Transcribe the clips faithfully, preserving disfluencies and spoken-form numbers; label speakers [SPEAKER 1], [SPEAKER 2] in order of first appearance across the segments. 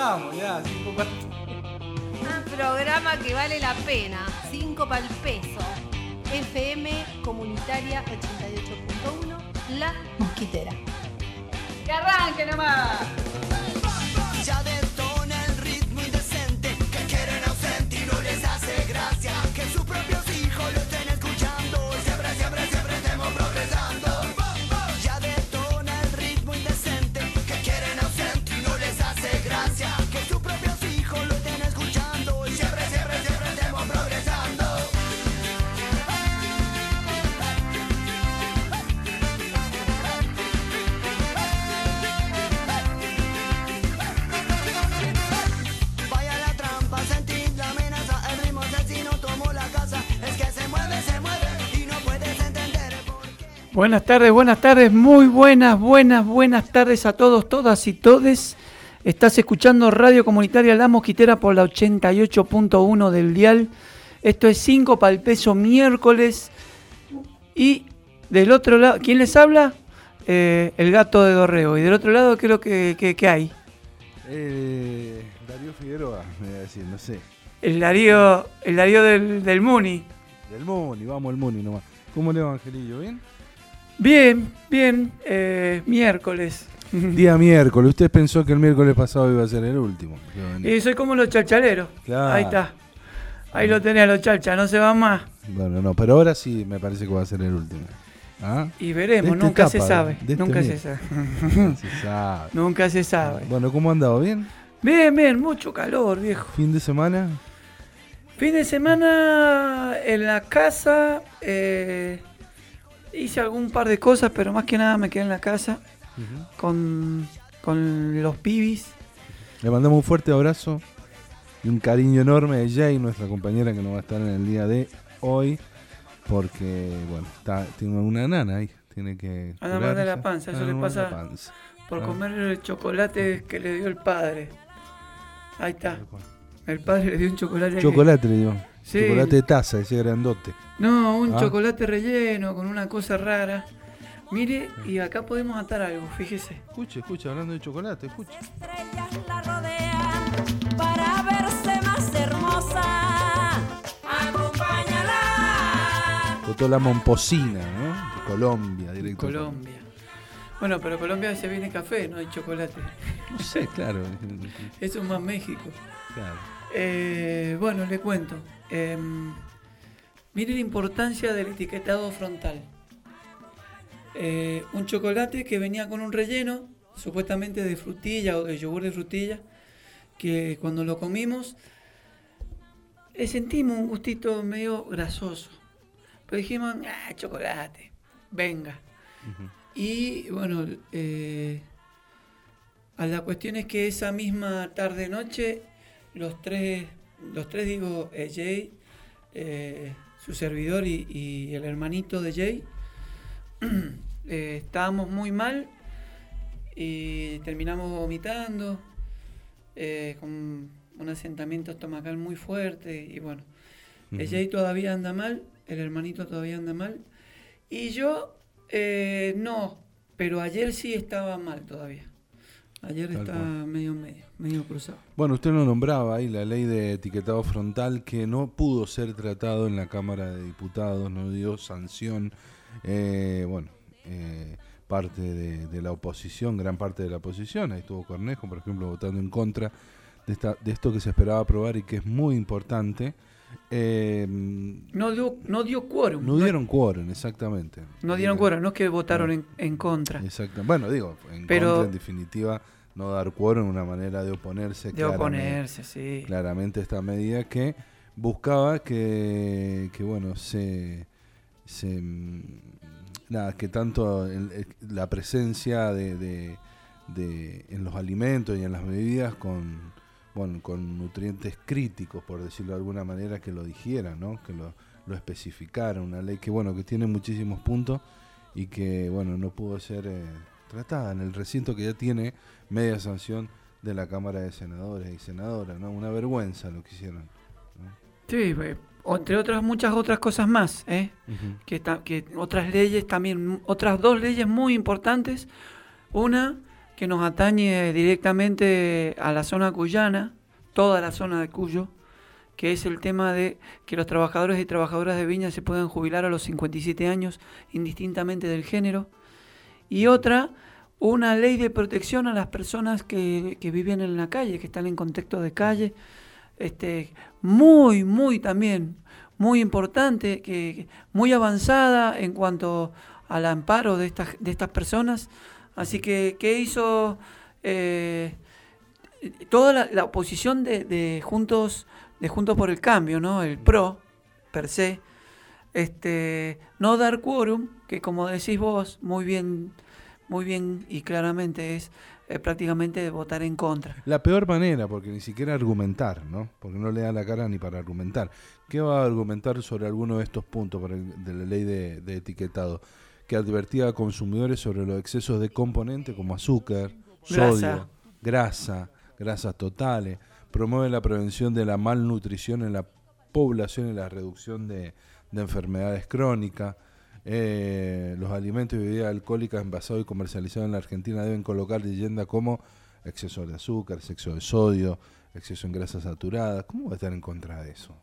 [SPEAKER 1] vamos, ya, cinco para...
[SPEAKER 2] Un programa que vale la pena, cinco para el peso. F M Comunitaria ochenta y ocho punto uno, La Mosquitera.
[SPEAKER 1] ¡Que arranque nomás!
[SPEAKER 3] Ya detona el ritmo indecente que quieren ausente y no les hace gracia que sus propios hijos lo estén escuchando y siempre, siempre, siempre estemos progresando. Ya detona el ritmo indecente que quieren ausente y no les hace gracia que sus propios hijos lo estén escuchando y siempre, siempre, siempre estemos progresando. Vaya la trampa, sentid la amenaza, el ritmo asesino tomó la casa, es que se mueve, se mueve y no puedes entender por qué.
[SPEAKER 1] Buenas tardes, buenas tardes, muy buenas, buenas, buenas tardes a todos, todas y todes. Estás escuchando Radio Comunitaria La Mosquitera por la ochenta y ocho punto uno del dial. Esto es cinco para el peso miércoles. Y del otro lado, ¿quién les habla? Eh, el gato de Dorrego. Y del otro lado, ¿qué es lo que, que, que hay?
[SPEAKER 4] Eh, Darío Figueroa, me voy a decir, no sé.
[SPEAKER 1] El Darío, el Darío del, del Muni.
[SPEAKER 4] Del Muni, vamos el Muni nomás. ¿Cómo le va, Angelillo? ¿Bien?
[SPEAKER 1] Bien, bien, eh, miércoles.
[SPEAKER 4] Día miércoles. Usted pensó que el miércoles pasado iba a ser el último.
[SPEAKER 1] Y soy como los chalchaleros.
[SPEAKER 4] Claro.
[SPEAKER 1] Ahí está. Ahí lo tenés, los chalchas, no se van más.
[SPEAKER 4] Bueno, no, pero ahora sí me parece que va a ser el último. ¿Ah?
[SPEAKER 1] Y veremos,
[SPEAKER 4] De esta
[SPEAKER 1] nunca
[SPEAKER 4] etapa,
[SPEAKER 1] se sabe.
[SPEAKER 4] de este
[SPEAKER 1] Nunca se
[SPEAKER 4] mes.
[SPEAKER 1] sabe.
[SPEAKER 4] No se sabe.
[SPEAKER 1] Nunca se sabe.
[SPEAKER 4] Bueno, ¿cómo ha andado? ¿Bien?
[SPEAKER 1] Bien, bien, mucho calor, viejo.
[SPEAKER 4] ¿Fin de semana?
[SPEAKER 1] Fin de semana en la casa, eh, hice algún par de cosas, pero más que nada me quedé en la casa
[SPEAKER 4] Uh-huh.
[SPEAKER 1] con, con los pibis.
[SPEAKER 4] Le mandamos un fuerte abrazo y un cariño enorme a Jay, nuestra compañera que no va a estar en el día de hoy, porque, bueno, está, tiene una nana ahí, tiene que
[SPEAKER 1] Anda mal de la
[SPEAKER 4] curarse.
[SPEAKER 1] panza, eso
[SPEAKER 4] Anda
[SPEAKER 1] le
[SPEAKER 4] mal de la
[SPEAKER 1] pasa
[SPEAKER 4] panza.
[SPEAKER 1] por
[SPEAKER 4] Ah.
[SPEAKER 1] comer el chocolate que le dio el padre. Ahí está. El padre le dio un chocolate.
[SPEAKER 4] Chocolate le dio.
[SPEAKER 1] Sí.
[SPEAKER 4] Chocolate de taza, ese grandote.
[SPEAKER 1] No, un
[SPEAKER 4] Ah.
[SPEAKER 1] chocolate relleno con una cosa rara. Mire, y acá podemos atar algo, fíjese.
[SPEAKER 4] Escuche, escuche, hablando de chocolate, escuche.
[SPEAKER 5] Estrellas la rodean para verse más hermosa. Acompáñala.
[SPEAKER 4] Totó la momposina, ¿no? De Colombia, directo.
[SPEAKER 1] Colombia. Bueno, pero Colombia se viene café, no hay chocolate.
[SPEAKER 4] No sé, claro.
[SPEAKER 1] Eso es más México.
[SPEAKER 4] Claro.
[SPEAKER 1] Eh, bueno, le cuento. Eh, mire la importancia del etiquetado frontal. Eh, un chocolate que venía con un relleno, supuestamente de frutilla o de yogur de frutilla, que cuando lo comimos le sentimos un gustito medio grasoso. Pero dijimos, ah, chocolate, venga.
[SPEAKER 4] Uh-huh.
[SPEAKER 1] Y bueno, eh, a la cuestión es que esa misma tarde-noche, los tres, los tres digo, eh, Jay, eh, su servidor y, y el hermanito de Jay, eh, estábamos muy mal y terminamos vomitando, eh, con un asentamiento estomacal muy fuerte y bueno,
[SPEAKER 4] Uh-huh.
[SPEAKER 1] el Jay todavía anda mal, el hermanito todavía anda mal y yo eh, no, pero ayer sí estaba mal todavía. Ayer
[SPEAKER 4] Tal
[SPEAKER 1] estaba
[SPEAKER 4] cual.
[SPEAKER 1] medio medio, medio cruzado.
[SPEAKER 4] Bueno, usted lo nombraba ahí, la ley de etiquetado frontal que no pudo ser tratado en la Cámara de Diputados, no dio sanción. Eh, bueno, eh, parte de, de la oposición, gran parte de la oposición, ahí estuvo Cornejo, por ejemplo, votando en contra de, esta, de esto que se esperaba aprobar y que es muy importante. Eh,
[SPEAKER 1] No dio, no dio quórum.
[SPEAKER 4] no dieron quórum, exactamente.
[SPEAKER 1] No dieron quórum, no es que votaron en, en contra.
[SPEAKER 4] Exacto. Bueno, digo, en
[SPEAKER 1] Pero-
[SPEAKER 4] contra, en definitiva, no dar quórum, una manera de oponerse.
[SPEAKER 1] De
[SPEAKER 4] claramente.
[SPEAKER 1] oponerse, sí.
[SPEAKER 4] Claramente esta medida que buscaba que, que bueno, se, se mm, nada, que tanto el- el- la presencia de, de, de en los alimentos y en las bebidas con bueno, con nutrientes críticos, por decirlo de alguna manera, que lo dijeran, ¿no? Que lo, lo especificaran, una ley que bueno, que tiene muchísimos puntos y que bueno, no pudo ser eh, tratada en el recinto que ya tiene media sanción de la Cámara de Senadores y Senadoras, ¿no? Una vergüenza lo que hicieron, ¿no?
[SPEAKER 1] Sí, eh, entre otras muchas otras cosas más, ¿eh?
[SPEAKER 4] Uh-huh.
[SPEAKER 1] que, ta- que otras leyes también, otras dos leyes muy importantes. Una, que nos atañe directamente a la zona cuyana, toda la zona de Cuyo, que es el tema de que los trabajadores y trabajadoras de viña se puedan jubilar a los cincuenta y siete años, indistintamente del género. Y otra, una ley de protección a las personas que, que viven en la calle, que están en contexto de calle, este, muy, muy también, muy importante, que, muy avanzada en cuanto al amparo de estas, de estas personas. Así que, ¿qué hizo eh, toda la, la oposición de, de Juntos de Juntos por el Cambio, ¿no? El PRO, per se, este, no dar quórum, que como decís vos, muy bien, muy bien y claramente es eh, prácticamente votar en contra.
[SPEAKER 4] La peor manera, porque ni siquiera argumentar, ¿no? Porque no le da la cara ni para argumentar. ¿Qué va a argumentar sobre alguno de estos puntos por el, de la ley de, de etiquetado? Que advertía a consumidores sobre los excesos de componentes como azúcar, sodio,
[SPEAKER 1] Grasa.
[SPEAKER 4] grasa, grasas totales. Promueve la prevención de la malnutrición en la población y la reducción de, de enfermedades crónicas. Eh, los alimentos y bebidas alcohólicas envasados y comercializados en la Argentina deben colocar leyenda como exceso de azúcar, exceso de sodio, exceso en grasas saturadas. ¿Cómo va a estar en contra de eso?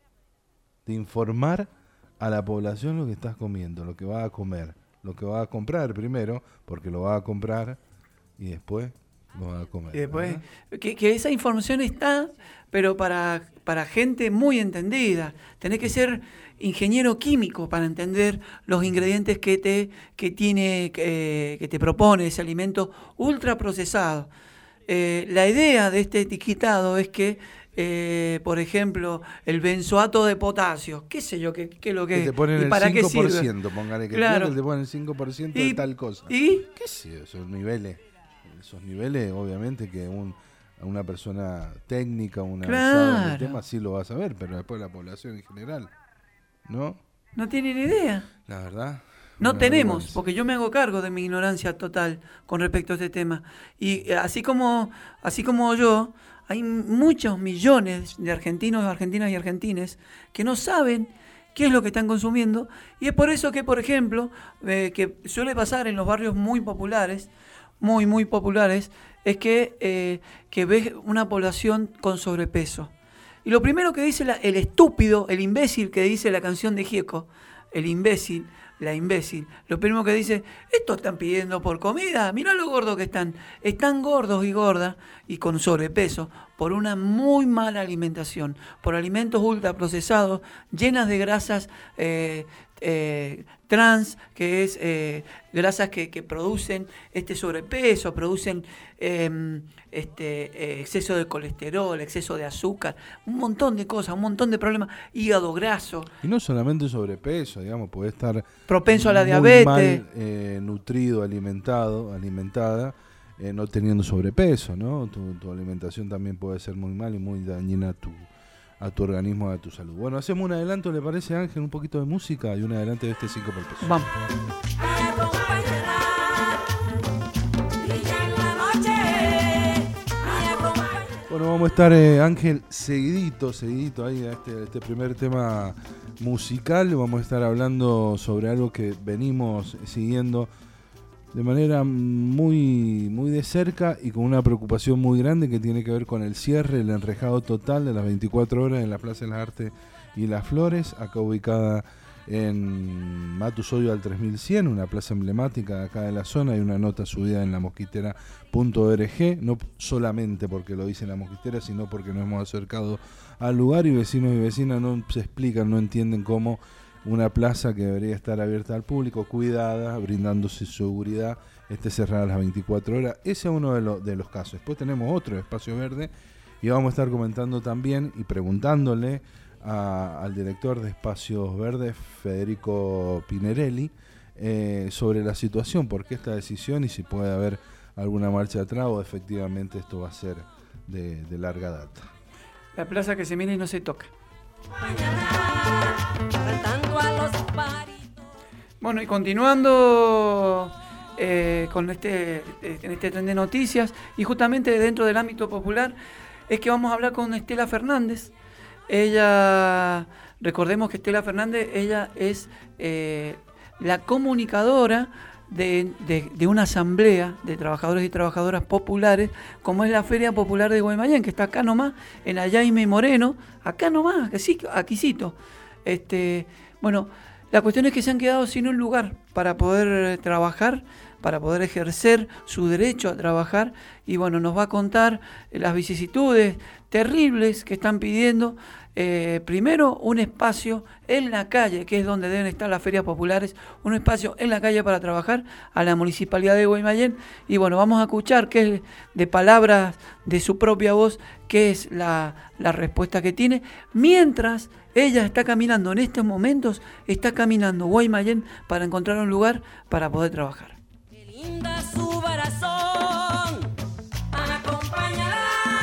[SPEAKER 4] De informar a la población lo que estás comiendo, lo que va a comer, lo que va a comprar primero, porque lo va a comprar y después lo va a comer.
[SPEAKER 1] Y después, que, que esa información está, pero para, para gente muy entendida. Tenés que ser ingeniero químico para entender los ingredientes que te, que tiene, que, que te propone ese alimento ultraprocesado. Eh, la idea de este etiquetado es que Eh, por ejemplo, el benzoato de potasio, qué sé yo, qué, qué es lo que,
[SPEAKER 4] que te ponen
[SPEAKER 1] y
[SPEAKER 4] el
[SPEAKER 1] para
[SPEAKER 4] cinco por
[SPEAKER 1] qué
[SPEAKER 4] ciento,
[SPEAKER 1] sirve.
[SPEAKER 4] póngale que
[SPEAKER 1] Claro.
[SPEAKER 4] tiene, te ponen el cinco por ciento
[SPEAKER 1] Y-
[SPEAKER 4] de tal cosa.
[SPEAKER 1] ¿Y?
[SPEAKER 4] ¿Qué sé yo? Esos niveles, esos niveles obviamente que un, a una persona técnica, una avanzada en el
[SPEAKER 1] Claro.
[SPEAKER 4] tema sí lo va a saber, pero después la población en general, ¿no?
[SPEAKER 1] No tienen idea.
[SPEAKER 4] La verdad.
[SPEAKER 1] No
[SPEAKER 4] una
[SPEAKER 1] tenemos,
[SPEAKER 4] vergüenza.
[SPEAKER 1] porque yo me hago cargo de mi ignorancia total con respecto a este tema. Y eh, así como, así como yo, hay muchos millones de argentinos, argentinas y argentines que no saben qué es lo que están consumiendo. Y es por eso que, por ejemplo, eh, que suele pasar en los barrios muy populares, muy, muy populares, es que, eh, que ves una población con sobrepeso. Y lo primero que dice la- el estúpido, el imbécil que dice la canción de Gieco, el imbécil, la imbécil, lo primero que dice, estos están pidiendo por comida, mirá lo gordos que están, están gordos y gordas y con sobrepeso por una muy mala alimentación, por alimentos ultraprocesados, llenas de grasas eh, eh, trans, que es eh, grasas que, que producen este sobrepeso, producen eh, este eh, exceso de colesterol, exceso de azúcar, un montón de cosas, un montón de problemas, hígado graso,
[SPEAKER 4] Y no solamente sobrepeso, digamos, puede estar
[SPEAKER 1] propenso a la
[SPEAKER 4] muy
[SPEAKER 1] diabetes.
[SPEAKER 4] mal, eh, nutrido, alimentado, alimentada, eh, no teniendo sobrepeso, ¿no? Tu, tu alimentación también puede ser muy mal y muy dañina a tu, a tu organismo, a tu salud. Bueno, hacemos un adelanto, ¿le parece, Ángel? Un poquito de música y un adelanto de este cinco por peso.
[SPEAKER 1] Vamos.
[SPEAKER 4] Bueno, vamos a estar, eh, Ángel, seguidito, seguidito ahí a este, a este primer tema musical. Vamos a estar hablando sobre algo que venimos siguiendo de manera muy, muy de cerca y con una preocupación muy grande que tiene que ver con el cierre, el enrejado total de las veinticuatro horas en la Plaza de las Artes y las Flores, acá ubicada en Matus Odio al tres mil cien, una plaza emblemática de acá de la zona. Hay una nota subida en la mosquitera punto org, no solamente porque lo dice la mosquitera, sino porque nos hemos acercado al lugar y vecinos y vecinas no se explican, no entienden cómo una plaza que debería estar abierta al público, cuidada, brindándose seguridad, esté cerrada a las veinticuatro horas. Ese es uno de, lo, de los casos. Después tenemos otro espacio verde y vamos a estar comentando también y preguntándole a, al director de Espacios Verdes, Federico Pinerelli, eh, sobre la situación, por qué esta decisión y si puede haber alguna marcha atrás o efectivamente esto va a ser de, de larga data.
[SPEAKER 1] La plaza que se mira y no se toca. Bueno, y continuando eh, con este, en este tren de noticias, y justamente dentro del ámbito popular, es que vamos a hablar con Estela Fernández. Ella, recordemos que Estela Fernández, ella es eh, la comunicadora de, de, de una asamblea de trabajadores y trabajadoras populares, como es la Feria Popular de Guaymallén, que está acá nomás, en la Jaime Moreno, acá nomás, que sí, aquícito. Este, bueno, la cuestión es que se han quedado sin un lugar para poder trabajar, para poder ejercer su derecho a trabajar, y bueno, nos va a contar las vicisitudes terribles que están pidiendo. Eh, primero, un espacio en la calle, que es donde deben estar las ferias populares, un espacio en la calle para trabajar, a la Municipalidad de Guaymallén. Y bueno, vamos a escuchar qué es, de palabras de su propia voz, qué es la, la respuesta que tiene, mientras ella está caminando en estos momentos, está caminando Guaymallén para encontrar un lugar para poder trabajar.
[SPEAKER 5] Qué linda su corazón, acompáñala,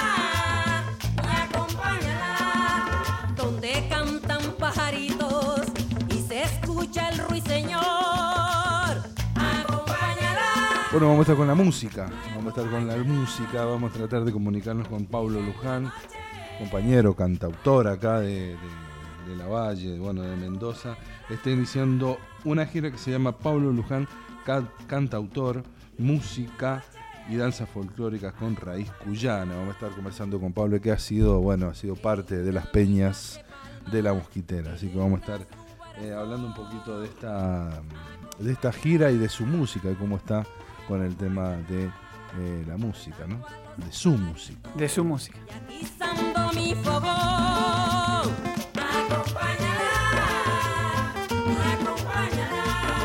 [SPEAKER 5] acompáñala, donde cantan pajaritos y se escucha el ruiseñor, acompáñala.
[SPEAKER 4] Bueno, vamos a estar con la música, vamos a estar con la música, vamos a tratar de comunicarnos con Pablo Luján, compañero, cantautor acá de, de, de La Valle, bueno, de Mendoza. Está iniciando una gira que se llama Pablo Luján, cantautor, música y danzas folclóricas con raíz cuyana. Vamos a estar conversando con Pablo, que ha sido, bueno, ha sido parte de las peñas de La Mosquitera, así que vamos a estar eh, hablando un poquito de esta de esta gira y de su música, y cómo está con el tema de eh, la música, ¿no? De su música.
[SPEAKER 1] De su música.
[SPEAKER 5] Y atizando mi fogón, acompáñala, acompáñala,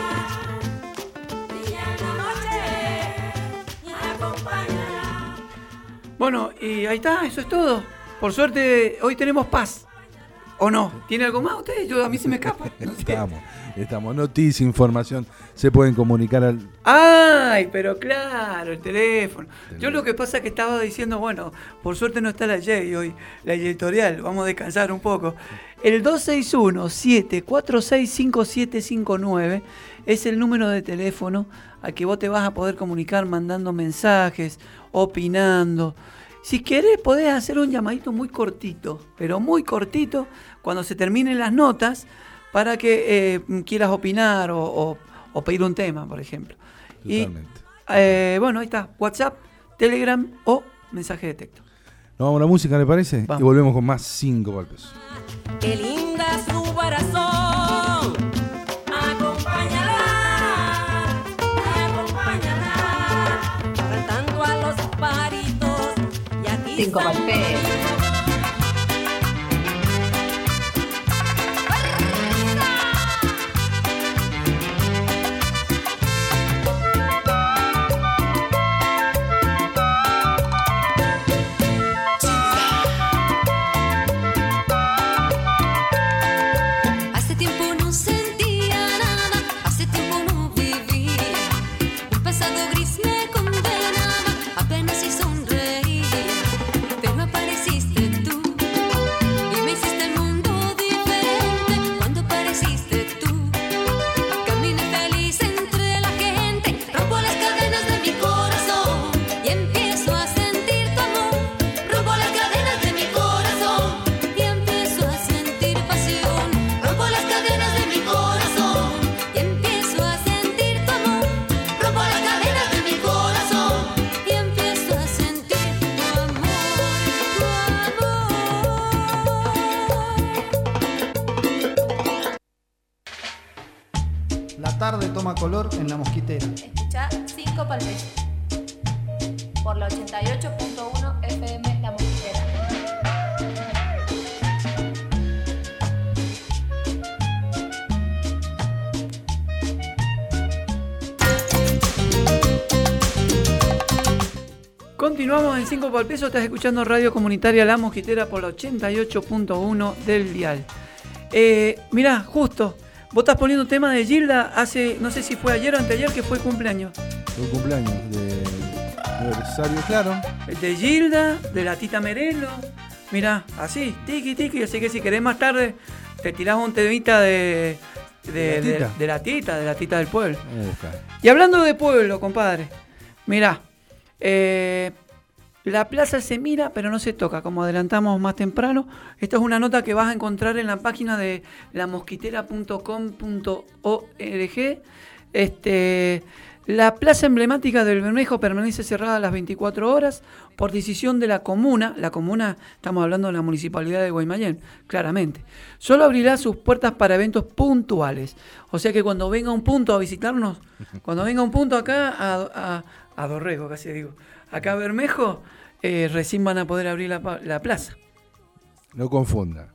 [SPEAKER 5] día y noche, acompáñala.
[SPEAKER 1] Bueno, y ahí está, eso es todo. Por suerte, hoy tenemos paz. ¿O no? ¿Tiene algo más usted? Yo, a mí se me escapa. No sé.
[SPEAKER 4] Estamos, estamos. Noticia, información. Se pueden comunicar al...
[SPEAKER 1] ¡Ay! Pero claro, el teléfono. Yo lo que pasa es que estaba diciendo, bueno, por suerte no está la Jay hoy, la editorial. Vamos a descansar un poco. El dos seis uno, siete cuatro seis, cinco siete cinco nueve es el número de teléfono al que vos te vas a poder comunicar mandando mensajes, opinando. Si querés, podés hacer un llamadito muy cortito, pero muy cortito, cuando se terminen las notas, para que eh, quieras opinar o, o, o pedir un tema, por ejemplo.
[SPEAKER 4] Totalmente.
[SPEAKER 1] Y, eh, bueno, ahí está, WhatsApp, Telegram o mensaje de texto.
[SPEAKER 4] Nos vamos a la música, ¿le parece?
[SPEAKER 1] Vamos.
[SPEAKER 4] Y volvemos con más cinco palpes.
[SPEAKER 5] Qué linda su corazón, acompáñala, acompáñala, cantando a los pajaritos y aquí
[SPEAKER 2] Cinco
[SPEAKER 5] están
[SPEAKER 2] palpes.
[SPEAKER 5] Hace tiempo no sentía nada, hace tiempo no vivía. Un pasado gris me condenaba, apenas si sonreía. Pero apareciste tú y me hiciste el mundo diferente. Cuando apareciste tú, caminé feliz entre la gente. Rompo las cadenas de mi corazón y empiezo a sentir tu amor. Rompo las cadenas de mi corazón y empiezo a sentir pasión. Rompo las cadenas de mi corazón y empiezo a sentir tu amor. Rompo las cadenas de mi corazón y empiezo a sentir tu amor, tu amor.
[SPEAKER 6] La tarde toma color en La Mosquitera.
[SPEAKER 2] Escuchá cinco palpesos por la ochenta y ocho punto uno F M La Mosquitera.
[SPEAKER 1] Continuamos en cinco por peso, estás escuchando Radio Comunitaria La Mosquitera por la ochenta y ocho punto uno del dial. Eh, mirá, justo, vos estás poniendo tema de Gilda hace, no sé si fue ayer o anteayer, que fue cumpleaños.
[SPEAKER 4] Un cumpleaños de aniversario, claro.
[SPEAKER 1] De Gilda, de la Tita Merelo. Mirá, así, tiki tiki, así que si querés más tarde, te tirás un temita de, de,
[SPEAKER 4] ¿De la
[SPEAKER 1] de-
[SPEAKER 4] Tita?
[SPEAKER 1] de la Tita, de la Tita del pueblo.
[SPEAKER 4] Ahí está.
[SPEAKER 1] Y hablando de pueblo, compadre, mirá, eh, la plaza se mira pero no se toca, como adelantamos más temprano. Esta es una nota que vas a encontrar en la página de la mosquitera punto com punto org. Este, la plaza emblemática del Bermejo permanece cerrada a las veinticuatro horas por decisión de la comuna. La comuna, estamos hablando de la municipalidad de Guaymallén, claramente. Solo abrirá sus puertas para eventos puntuales. O sea que cuando venga un punto a visitarnos, cuando venga un punto acá a, a, a Dorrego, casi digo, acá a Bermejo, eh, recién van a poder abrir la, la plaza.
[SPEAKER 4] No confunda.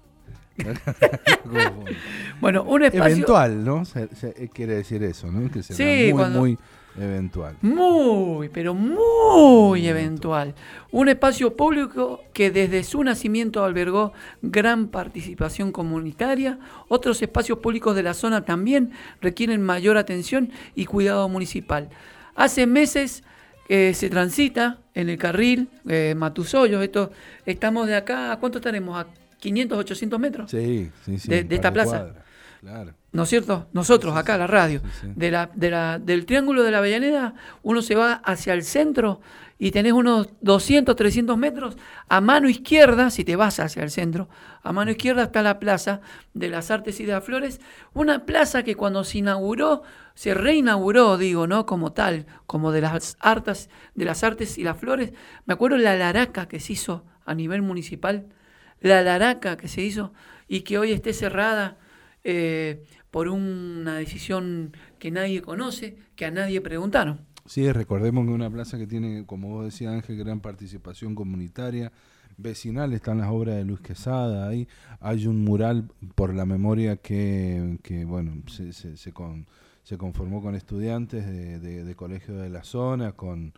[SPEAKER 1] Bueno, un espacio
[SPEAKER 4] eventual, ¿no? Se, se, quiere decir eso, ¿no? Que será
[SPEAKER 1] sí,
[SPEAKER 4] muy,
[SPEAKER 1] cuando...
[SPEAKER 4] muy eventual.
[SPEAKER 1] Muy, pero muy eventual. Un espacio público que desde su nacimiento albergó gran participación comunitaria. Otros espacios públicos de la zona también requieren mayor atención y cuidado municipal. Hace meses que se transita en el carril eh, Matusoyos. Esto, estamos de acá, ¿a cuánto estaremos? ¿A quinientos, ochocientos metros?
[SPEAKER 4] Sí, sí, sí.
[SPEAKER 1] De, de esta plaza.
[SPEAKER 4] Cuadra, claro.
[SPEAKER 1] ¿No es cierto? Nosotros,
[SPEAKER 4] sí, sí,
[SPEAKER 1] acá,
[SPEAKER 4] sí.
[SPEAKER 1] la radio.
[SPEAKER 4] Sí, sí.
[SPEAKER 1] De la, de la, del Triángulo de la Avellaneda, uno se va hacia el centro y tenés unos doscientos, trescientos metros. A mano izquierda, si te vas hacia el centro, a mano izquierda está la Plaza de las Artes y de las Flores. Una plaza que cuando se inauguró, se reinauguró, digo, ¿no? Como tal, como de las artes, de las artes y las flores. Me acuerdo la laraca que se hizo a nivel municipal. La laraca que se hizo y que hoy esté cerrada eh, por una decisión que nadie conoce, que a nadie preguntaron.
[SPEAKER 4] Sí, recordemos que es una plaza que tiene, como vos decías, Ángel, gran participación comunitaria, vecinal. Están las obras de Luis Quesada ahí. Hay un mural por la memoria que, que bueno, se, se, se, con, se conformó con estudiantes de, de, de colegios de la zona, con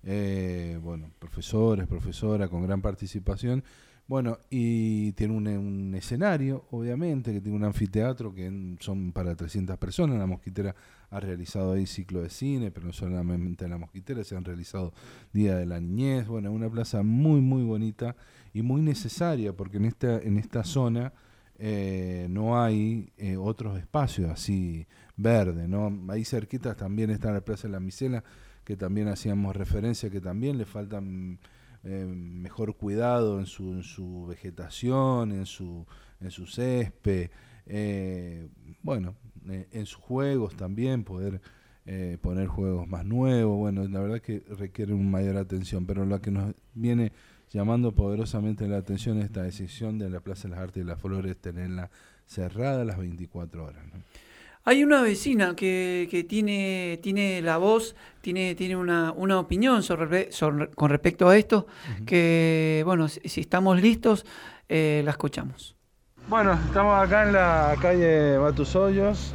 [SPEAKER 4] eh, bueno, profesores, profesoras, con gran participación. Bueno, y tiene un, un escenario, obviamente, que tiene un anfiteatro que en, son para trescientas personas. La Mosquitera ha realizado ahí ciclo de cine, pero no solamente en La Mosquitera, se han realizado Día de la Niñez. Bueno, una plaza muy, muy bonita y muy necesaria, porque en esta, en esta zona eh, no hay eh, otros espacios así verdes, ¿no? Ahí cerquita también está la Plaza de la Micela, que también hacíamos referencia, que también le faltan... Eh, mejor cuidado en su, en su vegetación, en su, en su césped, eh, bueno, eh, en sus juegos también, poder eh, poner juegos más nuevos. Bueno, la verdad que requiere una mayor atención, pero lo que nos viene llamando poderosamente la atención es esta decisión de la Plaza de las Artes y las Flores, tenerla cerrada a las veinticuatro horas, ¿no?
[SPEAKER 1] Hay una vecina que, que tiene, tiene la voz, tiene, tiene una, una opinión sobre, sobre, con respecto a esto, uh-huh. que, bueno, si, si estamos listos, eh, la escuchamos. Bueno, estamos acá en la calle Matusoyos,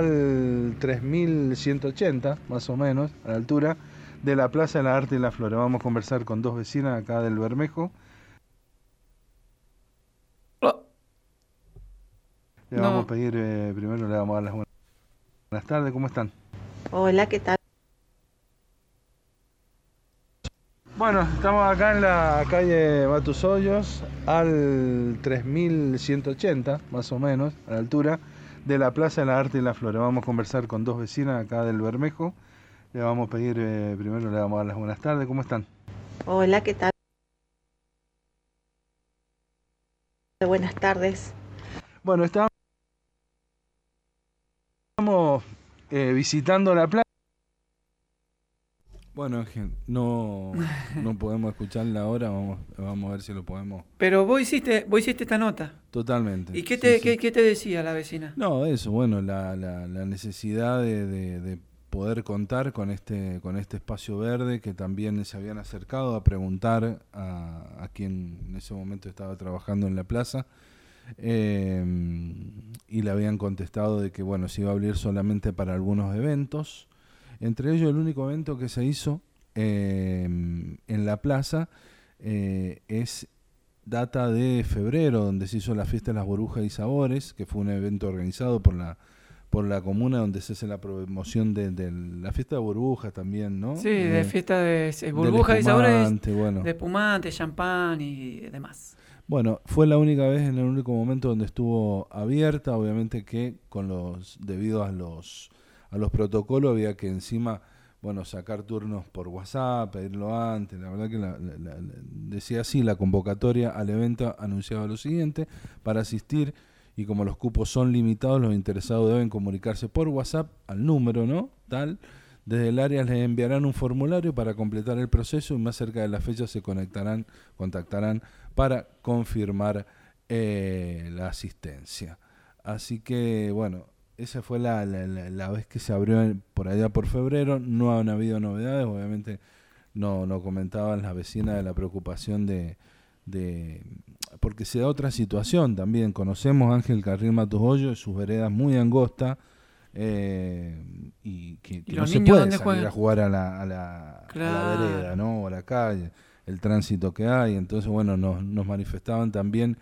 [SPEAKER 1] al tres mil ciento ochenta, más o menos, a la altura de la Plaza de la Arte y la Flora. Vamos a conversar con dos vecinas acá del Bermejo. Oh. Le vamos no. a pedir, eh, primero le vamos a dar las buenas. Buenas tardes, ¿cómo están?
[SPEAKER 7] Hola, ¿qué tal?
[SPEAKER 1] Bueno, estamos acá en la calle Matusoyos, al tres mil ciento ochenta, más o menos, a la altura de la Plaza de la Arte y la Flora. Vamos a conversar con dos vecinas acá del Bermejo. Le vamos a pedir, eh, primero le vamos a dar las buenas tardes, ¿cómo están?
[SPEAKER 7] Hola, ¿qué tal? Buenas tardes.
[SPEAKER 1] Bueno, estamos Estamos eh, visitando la plaza.
[SPEAKER 4] Bueno, Ángel, no, no podemos escucharla ahora, vamos, vamos a ver si lo podemos.
[SPEAKER 1] Pero vos hiciste, vos hiciste esta nota.
[SPEAKER 4] Totalmente.
[SPEAKER 1] ¿Y qué te,
[SPEAKER 4] sí,
[SPEAKER 1] qué,
[SPEAKER 4] sí.
[SPEAKER 1] qué te decía la vecina?
[SPEAKER 4] No, eso, bueno, la, la, la necesidad de, de, de poder contar con este, con este espacio verde, que también se habían acercado a preguntar a, a quien en ese momento estaba trabajando en la plaza. Eh, y le habían contestado de que bueno, se iba a abrir solamente para algunos eventos, entre ellos el único evento que se hizo eh, en la plaza eh, es data de febrero, donde se hizo la fiesta de las burbujas y sabores, que fue un evento organizado por la por la comuna, donde se hace la promoción de, de la fiesta de burbujas también, ¿no?
[SPEAKER 1] Sí,
[SPEAKER 4] eh,
[SPEAKER 1] de fiesta de eh, burbujas y sabores,
[SPEAKER 4] bueno.
[SPEAKER 1] de espumante, champán y demás.
[SPEAKER 4] Bueno, fue la única vez, en el único momento donde estuvo abierta, obviamente que con los debido a los a los protocolos había que encima, bueno, sacar turnos por WhatsApp, pedirlo antes. La verdad que la, la, la, decía así, la convocatoria al evento anunciaba lo siguiente: para asistir y como los cupos son limitados, los interesados deben comunicarse por WhatsApp al número, ¿no? Tal. Desde el área les enviarán un formulario para completar el proceso y más cerca de la fecha se conectarán, contactarán para confirmar eh, la asistencia. Así que, bueno, esa fue la, la, la, la vez que se abrió en, por allá por febrero. No han habido novedades, obviamente no, no comentaban las vecinas de la preocupación de, de... porque se da otra situación también. Conocemos Ángel Carril Matos Hoyo, sus veredas muy angostas, eh, y que, que
[SPEAKER 1] ¿Y
[SPEAKER 4] no
[SPEAKER 1] los
[SPEAKER 4] se
[SPEAKER 1] niños
[SPEAKER 4] puede
[SPEAKER 1] dónde
[SPEAKER 4] salir
[SPEAKER 1] juegan?
[SPEAKER 4] a jugar a la, a la,
[SPEAKER 1] Claro.
[SPEAKER 4] a la vereda, ¿no? O a la calle, el tránsito que hay. Entonces, bueno, nos, nos manifestaban también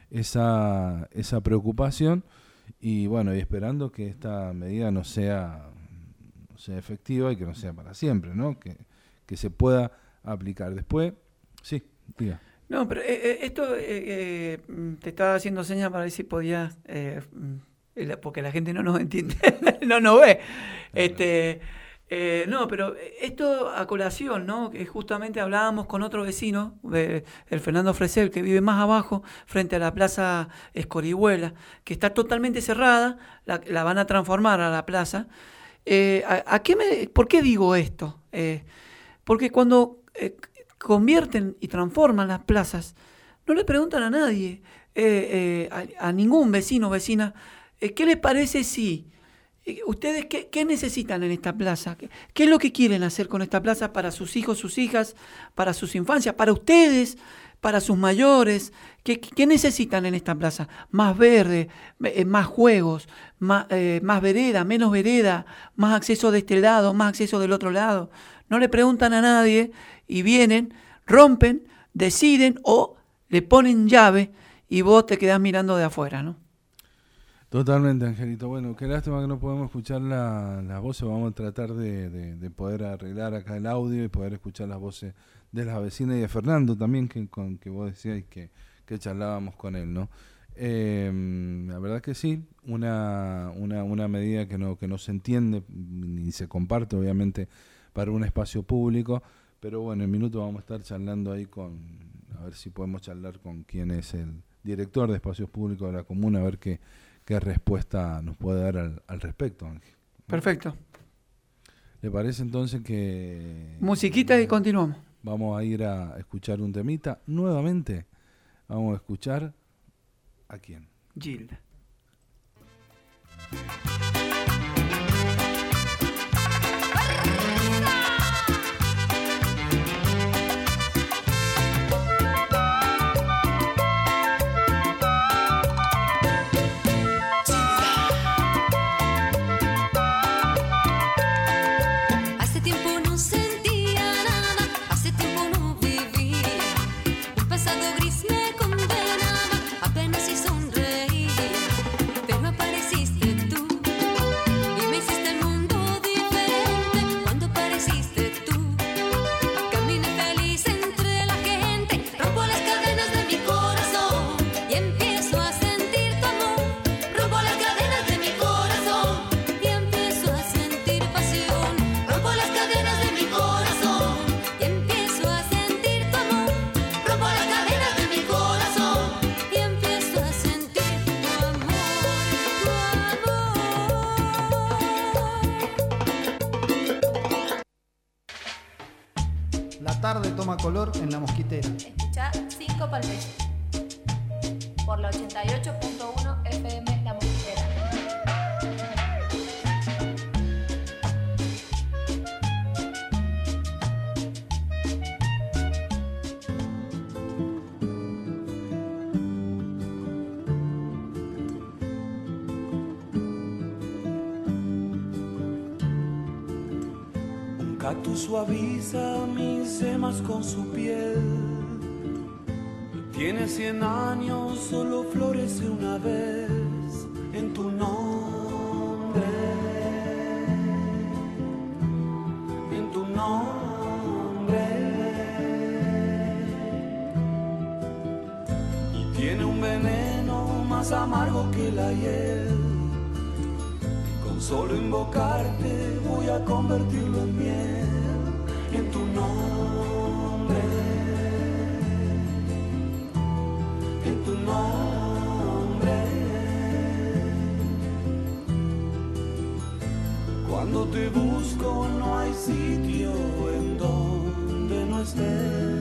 [SPEAKER 4] esa, esa preocupación y, bueno, y esperando que esta medida no sea, no sea efectiva y que no sea para siempre, ¿no? Que, que se pueda aplicar. Después, sí, diga.
[SPEAKER 1] No, pero eh, eh, esto eh, eh, te estaba haciendo señas para ver si podías, eh, mm, porque la gente no nos entiende, no nos ve. Este, eh, no, pero esto a colación, ¿no? Que justamente hablábamos con otro vecino, eh, el Fernando Fresel, que vive más abajo, frente a la Plaza Escorihuela, que está totalmente cerrada, la, la van a transformar a la plaza. Eh, ¿a, a qué me, ¿Por qué digo esto? Eh, porque cuando... Eh, convierten y transforman las plazas, no le preguntan a nadie, eh, eh, a, a ningún vecino o vecina, eh, ¿qué les parece si eh, ustedes qué, qué necesitan en esta plaza? ¿Qué, ¿Qué es lo que quieren hacer con esta plaza para sus hijos, sus hijas, para sus infancias, para ustedes, para sus mayores? ¿Qué, qué necesitan en esta plaza? Más verde, eh, más juegos, más, eh, más vereda, menos vereda, más acceso de este lado, más acceso del otro lado. No le preguntan a nadie y vienen, rompen, deciden o le ponen llave y vos te quedás mirando de afuera, ¿no?
[SPEAKER 4] Totalmente, Angelito. Bueno, qué lástima que no podemos escuchar la, las voces. Vamos a tratar de, de, de poder arreglar acá el audio y poder escuchar las voces de las vecinas y de Fernando también, que, con, que vos decías que, que charlábamos con él, ¿no? Eh, la verdad que sí, una, una, una medida que no, que no se entiende ni se comparte, obviamente, para un espacio público, pero bueno, en minutos vamos a estar charlando ahí con, a ver si podemos charlar con quién es el director de espacios públicos de la comuna, a ver qué, qué respuesta nos puede dar al, al respecto, Ángel.
[SPEAKER 1] Perfecto.
[SPEAKER 4] ¿Le parece entonces que...
[SPEAKER 1] Musiquita y continuamos.
[SPEAKER 4] Vamos a ir a escuchar un temita nuevamente? Vamos a escuchar... ¿A quién?
[SPEAKER 1] Gilda.
[SPEAKER 5] Hace tiempo no sentía nada, hace tiempo no vivía. Un pasado gris me condenaba, apenas si sonreía. Pero apareciste tú y me hiciste el mundo diferente. Cuando apareciste tú, caminé feliz entre la gente. Rompo las cadenas de mi corazón y empiezo a sentir tu amor. Rompo las cadenas de mi corazón y empiezo a sentir pasión. Rompo las cadenas de mi corazón y empiezo a sentir tu amor. Rompo las cadenas de mi corazón y empiezo a sentir tu amor, tu amor.
[SPEAKER 6] La tarde toma color en la mosquitera.
[SPEAKER 2] Escuchá cinco palpesos por la ochenta y ocho punto uno F M La Mosquitera.
[SPEAKER 8] Un cactus suaviza mis semas con su piel. Tiene cien años, solo florece una vez en tu nombre. En tu nombre. Y tiene un veneno más amargo que la hiel. Con solo invocarte voy a convertirlo en miel. En tu nombre. En tu nombre. busco, no hay sitio en donde no estés.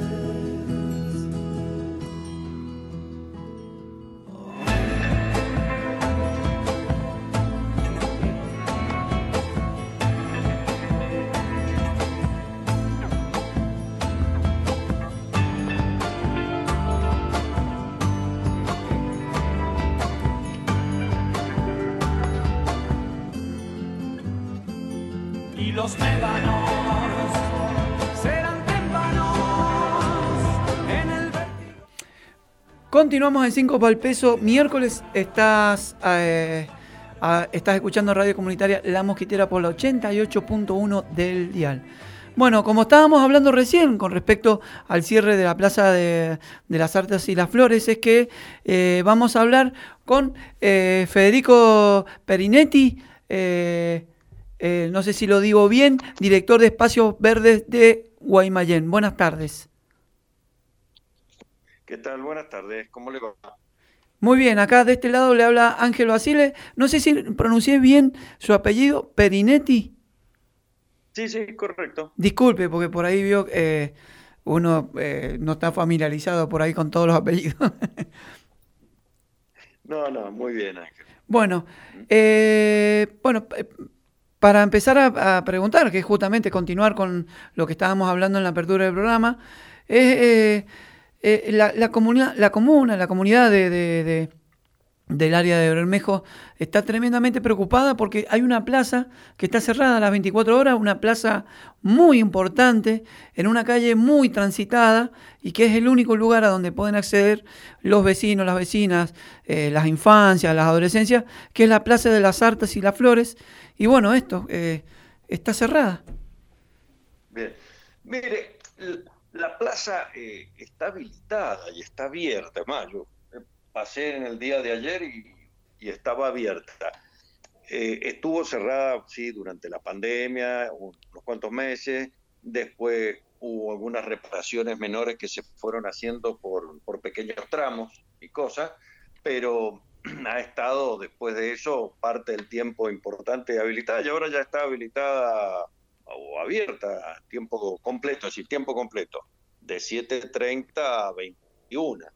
[SPEAKER 8] Y los médanos serán témpanos en el vértigo.
[SPEAKER 1] Continuamos en cinco para el peso. Miércoles estás, eh, a- estás escuchando Radio Comunitaria La Mosquitera por la ochenta y ocho punto uno del dial. Bueno, como estábamos hablando recién con respecto al cierre de la Plaza de, de las Artes y las Flores, es que eh, vamos a hablar con eh, Federico Perinetti, eh, eh, no sé si lo digo bien, director de Espacios Verdes de Guaymallén. Buenas tardes.
[SPEAKER 9] ¿Qué tal? Buenas tardes. ¿Cómo le va?
[SPEAKER 1] Muy bien, acá de este lado le habla Ángel Basile. No sé si pronuncié bien su apellido, Perinetti.
[SPEAKER 9] Sí, sí, correcto.
[SPEAKER 1] Disculpe, porque por ahí vio eh, uno eh, no está familiarizado por ahí con todos los apellidos.
[SPEAKER 9] No, no, muy bien, Ángel.
[SPEAKER 1] Bueno, eh, bueno, eh, para empezar a, a preguntar, que es justamente continuar con lo que estábamos hablando en la apertura del programa, es eh, eh, la, la, comuna, la comuna, la comunidad de, de, de, del área de Bermejo está tremendamente preocupada porque hay una plaza que está cerrada a las veinticuatro horas, una plaza muy importante, en una calle muy transitada y que es el único lugar a donde pueden acceder los vecinos, las vecinas, eh, las infancias, las adolescencias, que es la Plaza de las Artes y las Flores. Y bueno, esto eh, está cerrada.
[SPEAKER 9] Bien. Mire, l- la plaza eh, está habilitada y está abierta. Además, yo eh, pasé en el día de ayer y, y estaba abierta. Eh, estuvo cerrada, sí, durante la pandemia, unos cuantos meses. Después hubo algunas reparaciones menores que se fueron haciendo por, por pequeños tramos y cosas, pero ha estado después de eso parte del tiempo importante habilitada y ahora ya está habilitada o abierta a tiempo completo, es decir, tiempo completo, de siete treinta a veintiuna.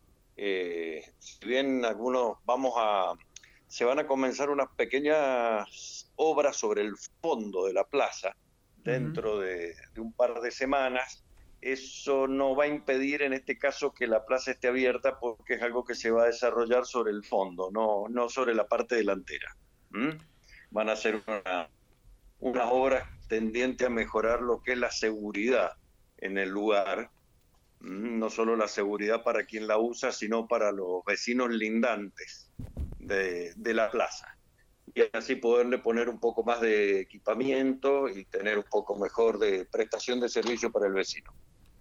[SPEAKER 9] Eh, si bien algunos vamos a, se van a comenzar unas pequeñas obras sobre el fondo de la plaza dentro uh-huh. de, de un par de semanas. Eso no va a impedir en este caso que la plaza esté abierta porque es algo que se va a desarrollar sobre el fondo, no, no sobre la parte delantera. ¿Mm? Van a ser una, unas obras tendientes a mejorar lo que es la seguridad en el lugar, ¿Mm? No solo la seguridad para quien la usa, sino para los vecinos lindantes de, de la plaza. Y así poderle poner un poco más de equipamiento y tener un poco mejor de prestación de servicio para el vecino.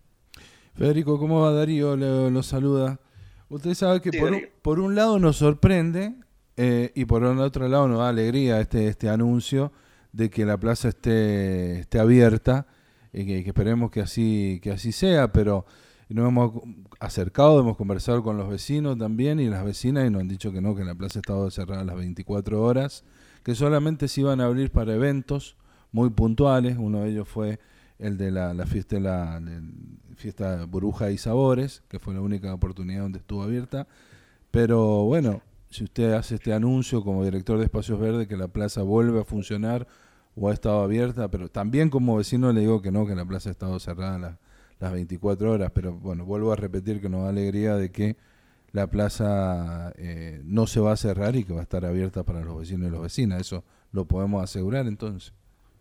[SPEAKER 4] Federico, ¿cómo va? Darío lo, lo saluda. Usted sabe que sí, por, un, por un lado nos sorprende eh, y por el otro lado nos da alegría este, este anuncio de que la plaza esté, esté abierta y que, que esperemos que así, que así sea, pero nos hemos acercado, hemos conversado con los vecinos también y las vecinas y nos han dicho que no, que la plaza estaba cerrada a las veinticuatro horas, que solamente se iban a abrir para eventos muy puntuales. Uno de ellos fue el de la, la fiesta de la, la fiesta Burbuja y Sabores, que fue la única oportunidad donde estuvo abierta. Pero bueno, si usted hace este anuncio como director de Espacios Verdes que la plaza vuelve a funcionar o ha estado abierta, pero también como vecino le digo que no, que la plaza ha estado cerrada a la, las veinticuatro horas, pero bueno, vuelvo a repetir que nos da alegría de que la plaza eh, no se va a cerrar y que va a estar abierta para los vecinos y las vecinas. Eso lo podemos asegurar entonces.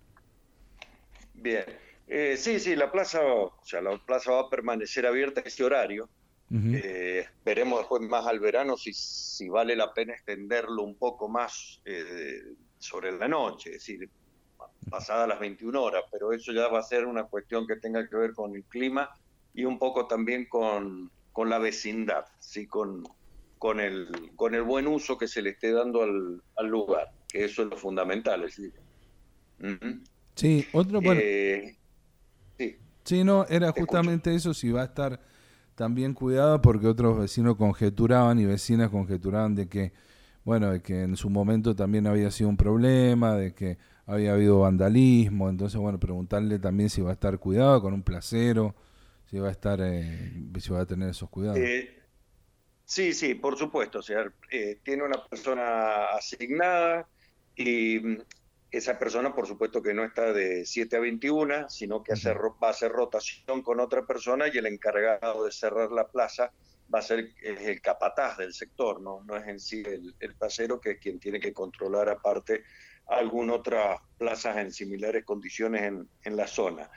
[SPEAKER 9] Bien, eh, sí, sí, la plaza, o sea, la plaza va a permanecer abierta a ese horario. Uh-huh. eh, esperemos después más al verano si, si vale la pena extenderlo un poco más eh, sobre la noche, es decir, pasadas las veintiuna horas, pero eso ya va a ser una cuestión que tenga que ver con el clima y un poco también con, con la vecindad, ¿sí? con, con, el, con el buen uso que se le esté dando al, al lugar, que eso es lo fundamental. Es decir. Uh-huh.
[SPEAKER 4] Sí, otro, bueno,
[SPEAKER 9] eh, sí.
[SPEAKER 4] sí, no, era justamente eso, si va a estar también cuidado, porque otros vecinos conjeturaban y vecinas conjeturaban de que, bueno, de que en su momento también había sido un problema, de que había habido vandalismo, entonces bueno, preguntarle también si va a estar cuidado con un placero, si va a estar, eh, si va a tener esos cuidados.
[SPEAKER 9] Eh, sí, sí, por supuesto. O sea, eh, tiene una persona asignada y mm, esa persona, por supuesto, que no está de siete a veintiuna, sino que hace, ro- va a hacer rotación con otra persona y el encargado de cerrar la plaza va a ser es el capataz del sector, ¿no? No es en sí el, el placero, que es quien tiene que controlar aparte algunas otras plazas en similares condiciones en, en la zona.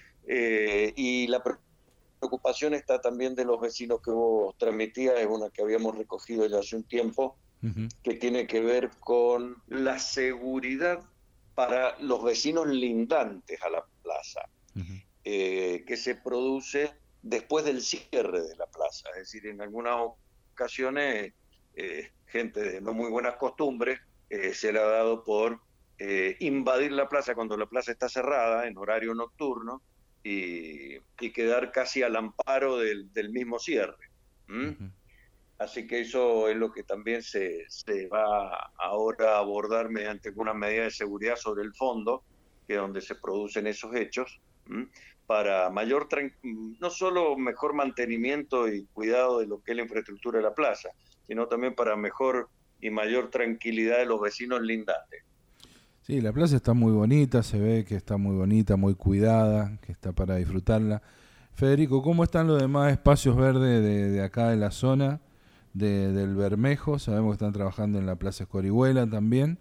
[SPEAKER 9] Eh, y la preocupación está también de los vecinos que vos transmitías, es una que habíamos recogido ya hace un tiempo,
[SPEAKER 4] Uh-huh.
[SPEAKER 9] que tiene que ver con la seguridad para los vecinos lindantes a la plaza,
[SPEAKER 4] Uh-huh.
[SPEAKER 9] eh, que se produce después del cierre de la plaza. Es decir, en algunas ocasiones, eh, gente de no muy buenas costumbres eh, se le ha dado por eh, invadir la plaza cuando la plaza está cerrada en horario nocturno y, y quedar casi al amparo del, del mismo cierre. ¿Mm?
[SPEAKER 4] Uh-huh.
[SPEAKER 9] Así que eso es lo que también se, se va ahora a abordar mediante una medida de seguridad sobre el fondo, que es donde se producen esos hechos, ¿m? Para mayor, no solo mejor mantenimiento y cuidado de lo que es la infraestructura de la plaza, sino también para mejor y mayor tranquilidad de los vecinos lindantes.
[SPEAKER 4] Sí, la plaza está muy bonita, se ve que está muy bonita, muy cuidada, que está para disfrutarla. Federico, ¿cómo están los demás espacios verdes de, de acá de la zona? De, del Bermejo, sabemos que están trabajando en la Plaza Escorihuela también.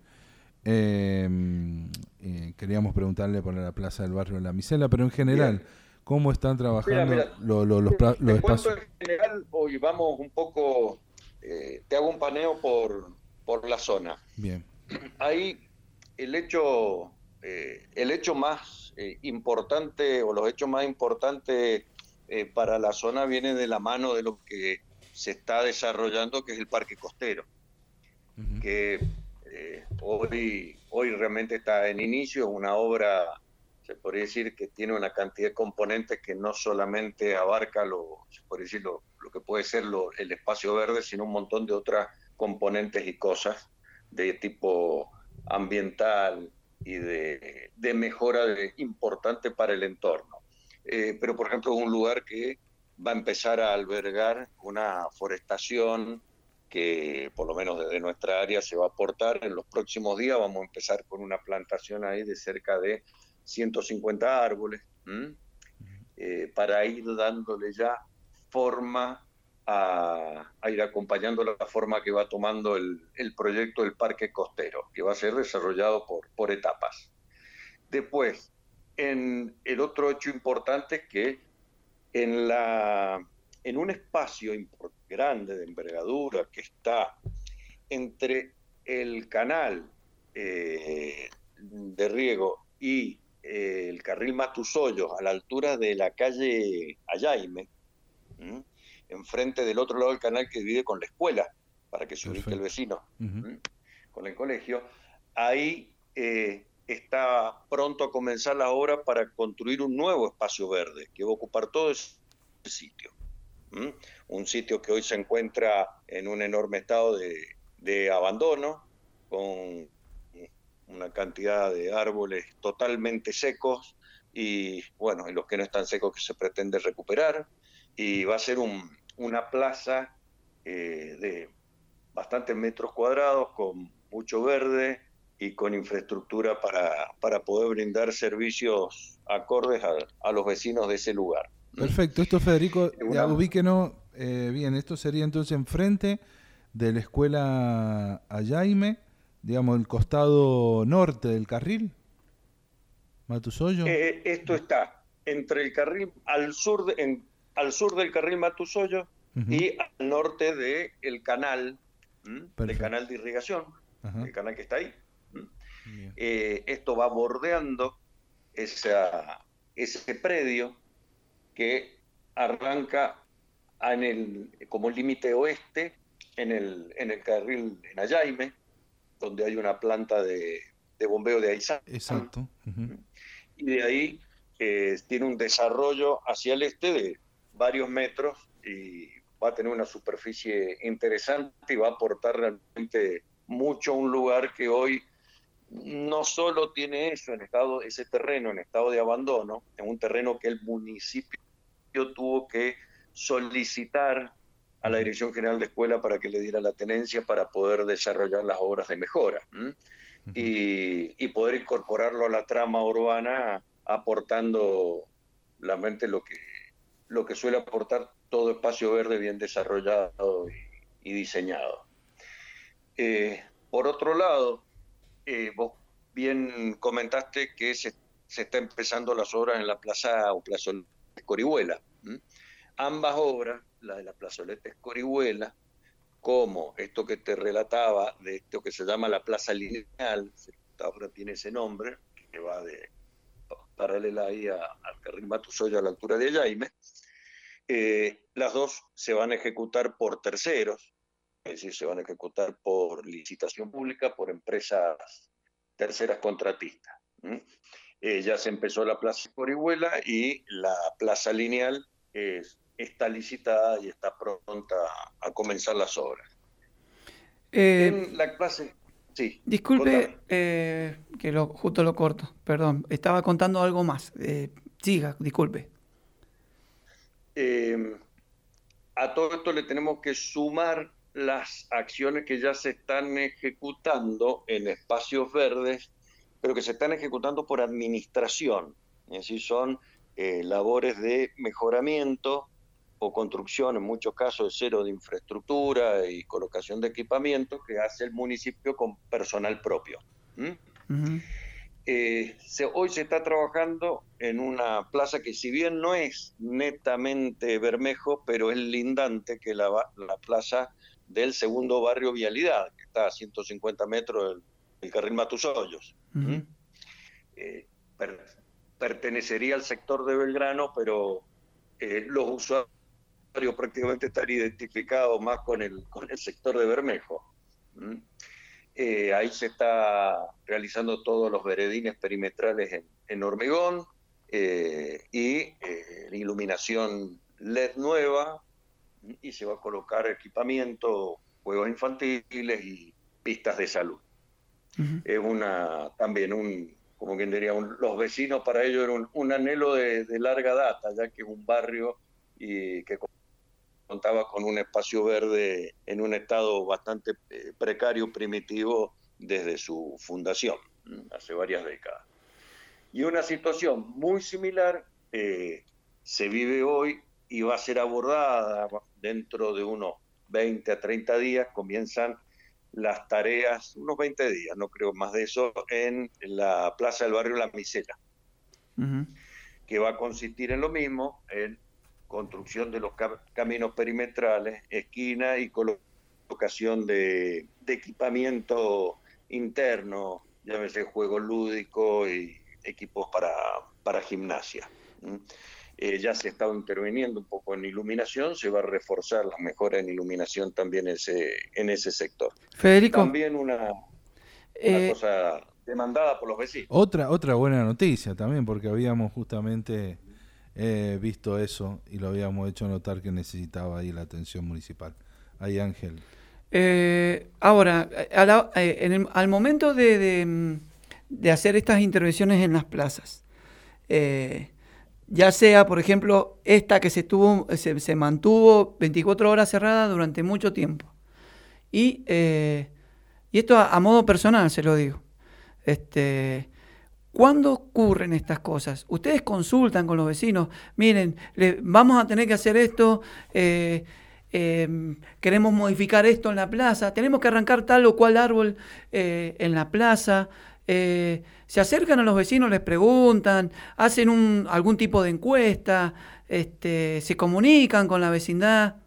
[SPEAKER 4] Eh, eh, queríamos preguntarle por la Plaza del Barrio de la Misela, pero en general,
[SPEAKER 9] Bien.
[SPEAKER 4] ¿cómo están trabajando
[SPEAKER 9] Mira, mira,
[SPEAKER 4] lo, lo, los,
[SPEAKER 9] te,
[SPEAKER 4] los
[SPEAKER 9] te
[SPEAKER 4] espacios?
[SPEAKER 9] cuento en general, hoy vamos un poco, eh, te hago un paneo por, por la zona.
[SPEAKER 4] Bien.
[SPEAKER 9] Ahí el hecho, eh, el hecho más eh, importante, o los hechos más importantes eh, para la zona viene de la mano de lo que se está desarrollando, que es el Parque Costero,
[SPEAKER 4] Uh-huh.
[SPEAKER 9] que eh, hoy, hoy realmente está en inicio, es una obra, se podría decir, que tiene una cantidad de componentes que no solamente abarca lo, se podría decir, lo, lo que puede ser lo, el espacio verde, sino un montón de otras componentes y cosas de tipo ambiental y de, de mejora de, importante para el entorno. Eh, pero, por ejemplo, es un lugar que va a empezar a albergar una forestación que, por lo menos desde nuestra área, se va a aportar. En los próximos días vamos a empezar con una plantación ahí de cerca de ciento cincuenta árboles, eh, para ir dándole ya forma a, a ir acompañando la forma que va tomando el, el proyecto del Parque Costero, que va a ser desarrollado por, por etapas. Después, en el otro hecho importante es que en, la, en un espacio grande de envergadura que está entre el canal eh, de riego y eh, el carril Matusoyos, a la altura de la calle Ayaime, ¿m? Enfrente del otro lado del canal que divide con la escuela, para que se ubique el vecino,
[SPEAKER 4] Uh-huh.
[SPEAKER 9] con el colegio, ahí eh, está pronto a comenzar la obra para construir un nuevo espacio verde que va a ocupar todo ese sitio. ¿Mm? Un sitio que hoy se encuentra en un enorme estado de, de abandono, con una cantidad de árboles totalmente secos y, bueno, y los que no están secos que se pretende recuperar, y va a ser un, una plaza eh, de bastantes metros cuadrados, con mucho verde y con infraestructura para, para poder brindar servicios acordes a, a los vecinos de ese lugar.
[SPEAKER 4] Perfecto, esto Federico,
[SPEAKER 9] Una...
[SPEAKER 4] ya ubíquenos eh, bien, esto sería entonces enfrente de la escuela Ayaime, digamos el costado norte del carril, Matusoyo.
[SPEAKER 9] Eh, esto está entre el carril, al sur, de, en, al sur del carril Matusoyo, uh-huh, y al norte del de canal, del canal de irrigación, uh-huh, el canal que está ahí. Eh, esto va bordeando esa, ese predio que arranca en el, como límite oeste en el, en el carril en Ayaime, donde hay una planta de, de bombeo de Aizán.
[SPEAKER 4] Exacto. Uh-huh.
[SPEAKER 9] Y de ahí eh, tiene un desarrollo hacia el este de varios metros y va a tener una superficie interesante y va a aportar realmente mucho a un lugar que hoy no solo tiene eso en estado, ese terreno en estado de abandono, es un terreno que el municipio tuvo que solicitar a la Dirección General de Escuela para que le diera la tenencia para poder desarrollar las obras de mejora, ¿m? y, y poder incorporarlo a la trama urbana, aportando la mente lo que, lo que suele aportar todo espacio verde bien desarrollado y, y diseñado. Eh, por otro lado, eh, vos bien comentaste que se, se está empezando las obras en la plaza o plazoleta Escorihuela. ¿Mm? Ambas obras, la de la plazoleta Escorihuela, como esto que te relataba, de esto que se llama la plaza lineal, ahora tiene ese nombre, que va de paralela ahí a, al carril Matusoyo a la altura de Jaime, eh, las dos se van a ejecutar por terceros, es decir, se van a ejecutar por licitación pública, por empresas terceras contratistas. ¿Mm? Eh, ya se empezó la plaza Escorihuela y la plaza lineal es, está licitada y está pronta a comenzar las obras.
[SPEAKER 1] Eh,
[SPEAKER 9] en la clase, sí.
[SPEAKER 1] Disculpe eh, que lo, justo lo corto, perdón, estaba contando algo más. Eh, siga, disculpe.
[SPEAKER 9] Eh, a todo esto le tenemos que sumar las acciones que ya se están ejecutando en espacios verdes, pero que se están ejecutando por administración, es decir, son eh, labores de mejoramiento o construcción, en muchos casos de cero de infraestructura y colocación de equipamiento que hace el municipio con personal propio. ¿Mm? Uh-huh. Eh, se, hoy se está trabajando en una plaza que si bien no es netamente Bermejo, pero es lindante, que es la, la plaza del segundo barrio Vialidad, que está a ciento cincuenta metros del, del carril Matusoyos. Uh-huh. eh, per, pertenecería al sector de Belgrano, pero eh, los usuarios prácticamente están identificados más con el, con el sector de Bermejo. ¿Mm? Eh, ahí se está realizando todos los veredines perimetrales en, en hormigón eh, y eh, iluminación L E D nueva, y se va a colocar equipamiento, juegos infantiles y pistas de salud. Uh-huh. Es una también un, como quien diría, un, los vecinos para ellos era un, un anhelo de, de larga data, ya que es un barrio y que contaba con un espacio verde en un estado bastante eh, precario, primitivo, desde su fundación, hace varias décadas. Y una situación muy similar eh, se vive hoy y va a ser abordada dentro de unos veinte a treinta días, comienzan las tareas, unos veinte días, no creo más de eso, en la plaza del barrio La Misela, uh-huh. que va a consistir en lo mismo, en construcción de los cam- caminos perimetrales, esquina y colocación de, de equipamiento interno, llámese juego lúdico y equipos para, para gimnasia. ¿Mm? Eh, ya se ha estado interviniendo un poco en iluminación, se va a reforzar las mejoras en iluminación también ese, en ese sector.
[SPEAKER 1] Federico.
[SPEAKER 9] También una, una
[SPEAKER 1] eh,
[SPEAKER 9] cosa demandada por los vecinos.
[SPEAKER 4] Otra, otra buena noticia también, porque habíamos justamente... He visto eso y lo habíamos hecho notar que necesitaba ahí la atención municipal. Ahí, Ángel.
[SPEAKER 1] Eh, ahora, a la, eh, en el, al momento de, de, de hacer estas intervenciones en las plazas, eh, ya sea, por ejemplo, esta que se, estuvo, se, se mantuvo veinticuatro horas cerrada durante mucho tiempo, y, eh, y esto a, a modo personal se lo digo, este... ¿Cuándo ocurren estas cosas? Ustedes consultan con los vecinos, miren, le, vamos a tener que hacer esto, eh, eh, queremos modificar esto en la plaza, tenemos que arrancar tal o cual árbol eh, en la plaza. Eh, se acercan a los vecinos, les preguntan, hacen un, algún tipo de encuesta, este, se comunican con la vecindad.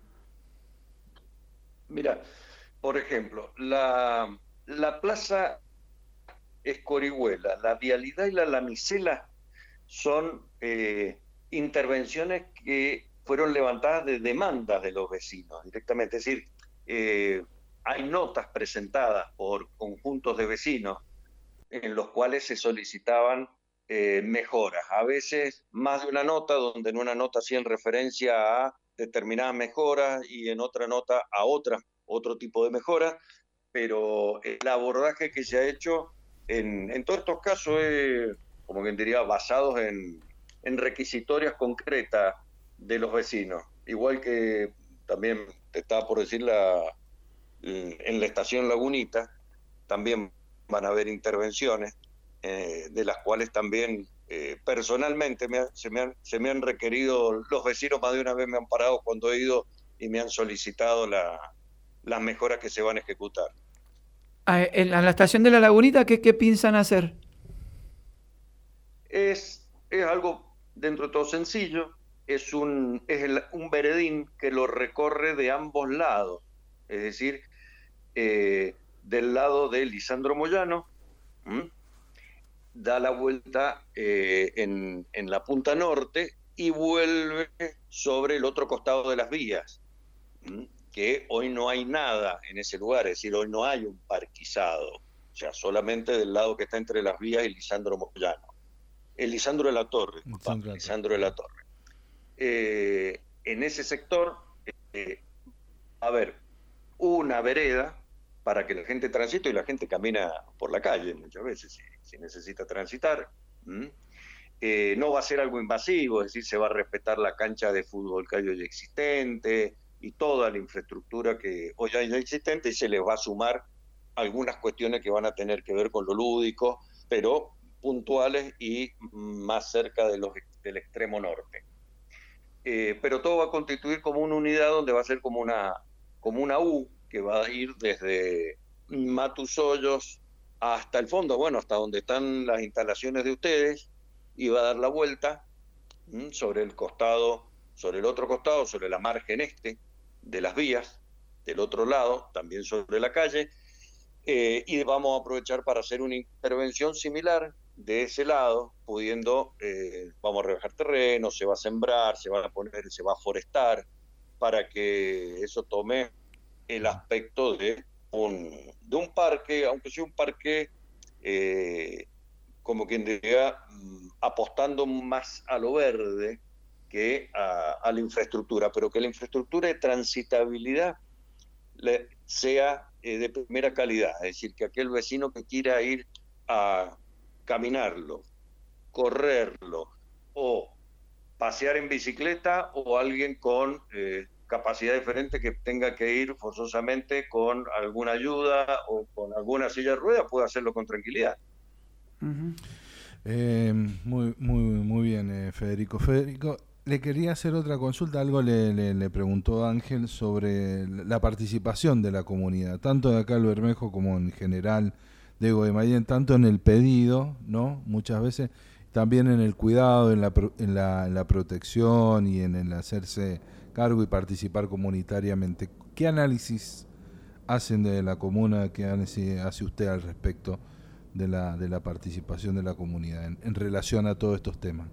[SPEAKER 9] Mira, por ejemplo, la, la plaza Escorihuela, la Vialidad y la La Misela son eh, intervenciones que fueron levantadas de demandas de los vecinos directamente, es decir, eh, hay notas presentadas por conjuntos de vecinos en los cuales se solicitaban eh, mejoras, a veces más de una nota, donde en una nota hacían referencia a determinadas mejoras y en otra nota a otras, otro tipo de mejoras, pero el abordaje que se ha hecho en, en todos estos casos es, como quien diría, basados en, en requisitorias concretas de los vecinos. Igual que también te estaba por decir, la, en la estación Lagunita también van a haber intervenciones eh, de las cuales también eh, personalmente me ha, se, me han, se me han requerido, los vecinos más de una vez me han parado cuando he ido y me han solicitado la, las mejoras que se van a ejecutar.
[SPEAKER 1] En la estación de la Lagunita, ¿qué, qué piensan hacer?
[SPEAKER 9] Es, es algo dentro de todo sencillo, es, un, es el, un veredín que lo recorre de ambos lados, es decir, eh, del lado de Lisandro Moyano, ¿m? da la vuelta eh, en, en la punta norte y vuelve sobre el otro costado de las vías, ¿m? que hoy no hay nada en ese lugar, es decir, hoy no hay un parquizado, o sea, solamente del lado que está entre las vías y Lisandro Moyano. El Lisandro de la Torre, Lisandro, Lisandro de la Torre. Eh, en ese sector, eh, a ver, una vereda para que la gente transite, y la gente camina por la calle muchas veces si, si necesita transitar. ¿Mm? Eh, no va a ser algo invasivo, es decir, se va a respetar la cancha de fútbol que hay hoy existente y toda la infraestructura que hoy hay existente, y se les va a sumar algunas cuestiones que van a tener que ver con lo lúdico, pero puntuales y más cerca de los, del extremo norte. Eh, pero todo va a constituir como una unidad donde va a ser como una, como una U que va a ir desde Matusollos hasta el fondo, bueno, hasta donde están las instalaciones de ustedes, y va a dar la vuelta ¿m? sobre el costado, sobre el otro costado, sobre la margen este de las vías, del otro lado, también sobre la calle, eh, y vamos a aprovechar para hacer una intervención similar de ese lado, pudiendo, eh, vamos a rebajar terreno, se va a sembrar, se va a poner, se va a forestar, para que eso tome el aspecto de un, de un parque, aunque sea un parque, eh, como quien diría, apostando más a lo verde que a, a la infraestructura, pero que la infraestructura de transitabilidad le, sea eh, de primera calidad, es decir, que aquel vecino que quiera ir a caminarlo, correrlo o pasear en bicicleta, o alguien con eh, capacidad diferente que tenga que ir forzosamente con alguna ayuda o con alguna silla de ruedas, puede hacerlo con tranquilidad.
[SPEAKER 4] Uh-huh. eh, muy, muy, muy bien, eh, Federico. Federico, le quería hacer otra consulta. Algo le, le, le preguntó Ángel sobre la participación de la comunidad, tanto de acá al Bermejo como en general de Guaymallén, tanto en el pedido, ¿no? Muchas veces, también en el cuidado, en la, en la, en la protección y en el hacerse cargo y participar comunitariamente. ¿Qué análisis hacen de la comuna, qué análisis hace usted al respecto de la, de la participación de la comunidad en, en relación a todos estos temas?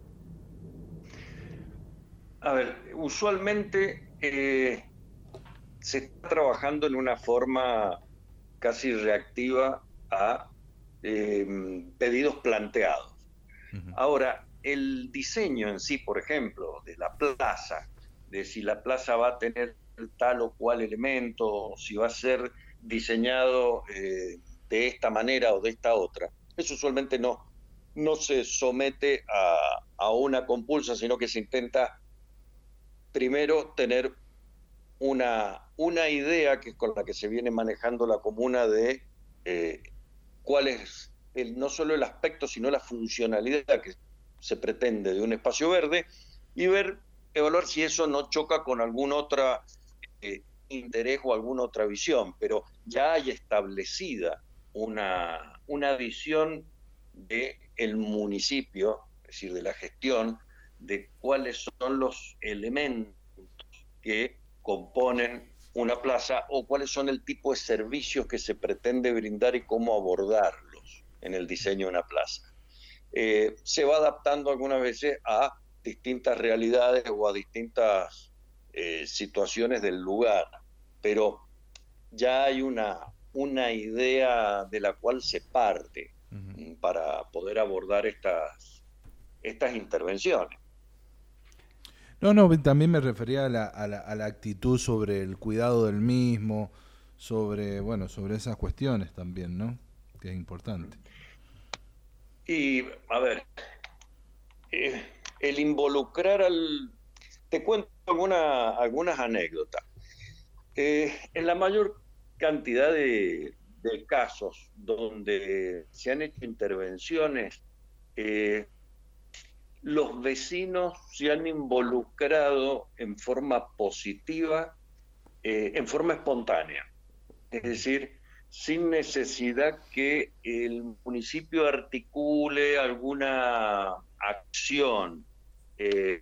[SPEAKER 9] A ver, usualmente eh, se está trabajando en una forma casi reactiva a eh, pedidos planteados. Uh-huh. Ahora, el diseño en sí, por ejemplo, de la plaza, de si la plaza va a tener tal o cual elemento, si va a ser diseñado eh, de esta manera o de esta otra, eso usualmente no, no se somete a, a una compulsa, sino que se intenta primero tener una, una idea que es con la que se viene manejando la comuna de eh, cuál es el, no solo el aspecto, sino la funcionalidad que se pretende de un espacio verde, y ver, evaluar si eso no choca con algún otro eh, interés o alguna otra visión, pero ya hay establecida una, una visión del municipio, es decir, de la gestión, de cuáles son los elementos que componen una plaza o cuáles son el tipo de servicios que se pretende brindar y cómo abordarlos en el diseño de una plaza. Eh, se va adaptando algunas veces a distintas realidades o a distintas eh, situaciones del lugar, pero ya hay una, una idea de la cual se parte uh-huh. para poder abordar estas, estas intervenciones.
[SPEAKER 4] No, no, también me refería a la, a la, a la actitud sobre el cuidado del mismo, sobre, bueno, sobre esas cuestiones también, ¿no? que es importante.
[SPEAKER 9] Y, a ver, eh, el involucrar al... Te cuento alguna, algunas anécdotas. Eh, en la mayor cantidad de, de casos donde se han hecho intervenciones, eh, los vecinos se han involucrado en forma positiva, eh, en forma espontánea. Es decir, sin necesidad que el municipio articule alguna acción. Eh,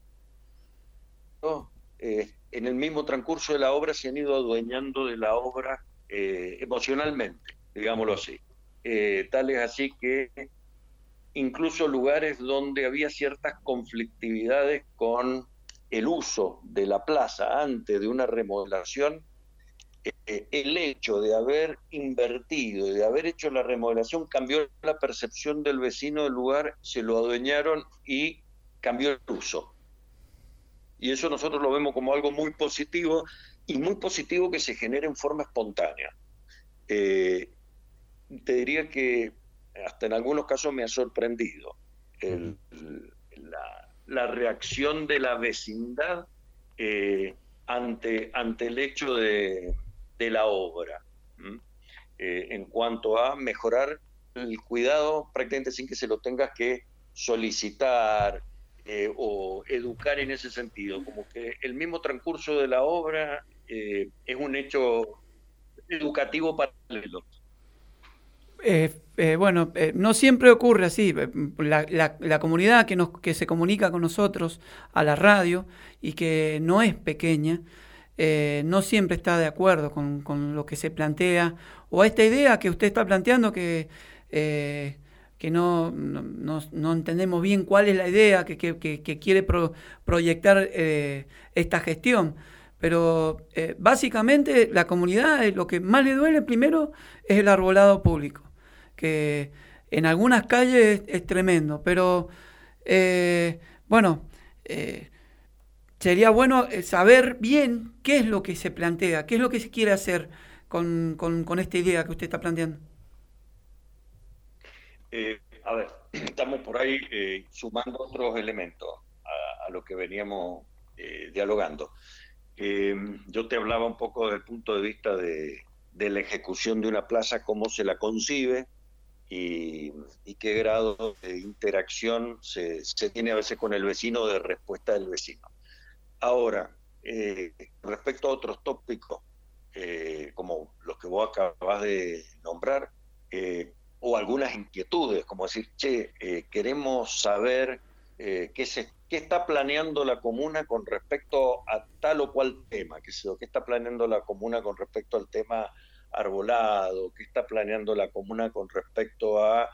[SPEAKER 9] ¿no? eh, en el mismo transcurso de la obra se han ido adueñando de la obra eh, emocionalmente, digámoslo así. Eh, tal es así que incluso lugares donde había ciertas conflictividades con el uso de la plaza antes de una remodelación, eh, el hecho de haber invertido y de haber hecho la remodelación cambió la percepción del vecino del lugar, se lo adueñaron y cambió el uso. Y eso nosotros lo vemos como algo muy positivo, y muy positivo que se genere en forma espontánea. Eh, te diría que hasta en algunos casos me ha sorprendido el, la, la reacción de la vecindad eh, ante, ante el hecho de, de la obra, ¿Mm? eh, en cuanto a mejorar el cuidado prácticamente sin que se lo tengas que solicitar eh, o educar en ese sentido, como que el mismo transcurso de la obra eh, es un hecho educativo paralelo.
[SPEAKER 1] Eh, eh, bueno, eh, no siempre ocurre así. La, la, la comunidad que, nos, que se comunica con nosotros a la radio y que no es pequeña, eh, no siempre está de acuerdo con, con lo que se plantea o a esta idea que usted está planteando que, eh, que no, no, no, no entendemos bien cuál es la idea que, que, que, que quiere pro, proyectar eh, esta gestión. Pero eh, básicamente la comunidad, eh, lo que más le duele primero es el arbolado público, que en algunas calles es, es tremendo, pero eh, bueno, eh, sería bueno saber bien qué es lo que se plantea, qué es lo que se quiere hacer con, con, con esta idea que usted está planteando.
[SPEAKER 9] Eh, a ver, estamos por ahí eh, sumando otros elementos a, a lo que veníamos eh, dialogando. Eh, yo te hablaba un poco desde el punto de vista de, de la ejecución de una plaza, cómo se la concibe y, y qué grado de interacción se, se tiene a veces con el vecino, de respuesta del vecino. Ahora, eh, respecto a otros tópicos, eh, como los que vos acabas de nombrar, eh, o algunas inquietudes, como decir, che, eh, queremos saber eh, qué se ¿Qué está planeando la comuna con respecto a tal o cual tema? ¿Qué, ¿Qué está planeando la comuna con respecto al tema arbolado? ¿Qué está planeando la comuna con respecto a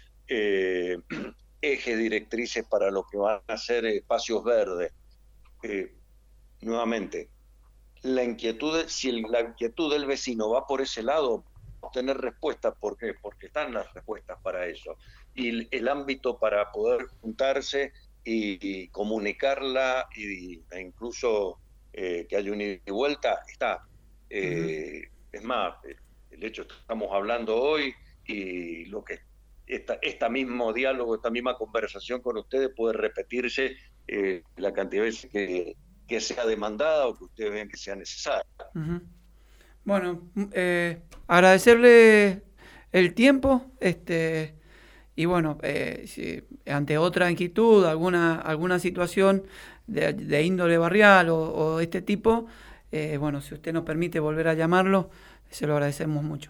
[SPEAKER 9] eh, ejes directrices para lo que van a ser espacios verdes? Eh, nuevamente, la inquietud, si el, la inquietud del vecino va por ese lado, tener respuestas. ¿Por qué? Porque están las respuestas para eso. Y el, el ámbito para poder juntarse y comunicarla y, e incluso eh, que haya un ida y vuelta, está. Eh, uh-huh. Es más, el hecho que estamos hablando hoy y lo que esta, esta mismo diálogo, esta misma conversación con ustedes puede repetirse eh, la cantidad de veces que, que sea demandada o que ustedes vean que sea necesaria.
[SPEAKER 1] Uh-huh. Bueno, eh, agradecerle el tiempo, este y bueno, eh, si ante otra inquietud, alguna alguna situación de, de índole barrial o, o de este tipo, eh, bueno, si usted nos permite volver a llamarlo, se lo agradecemos mucho.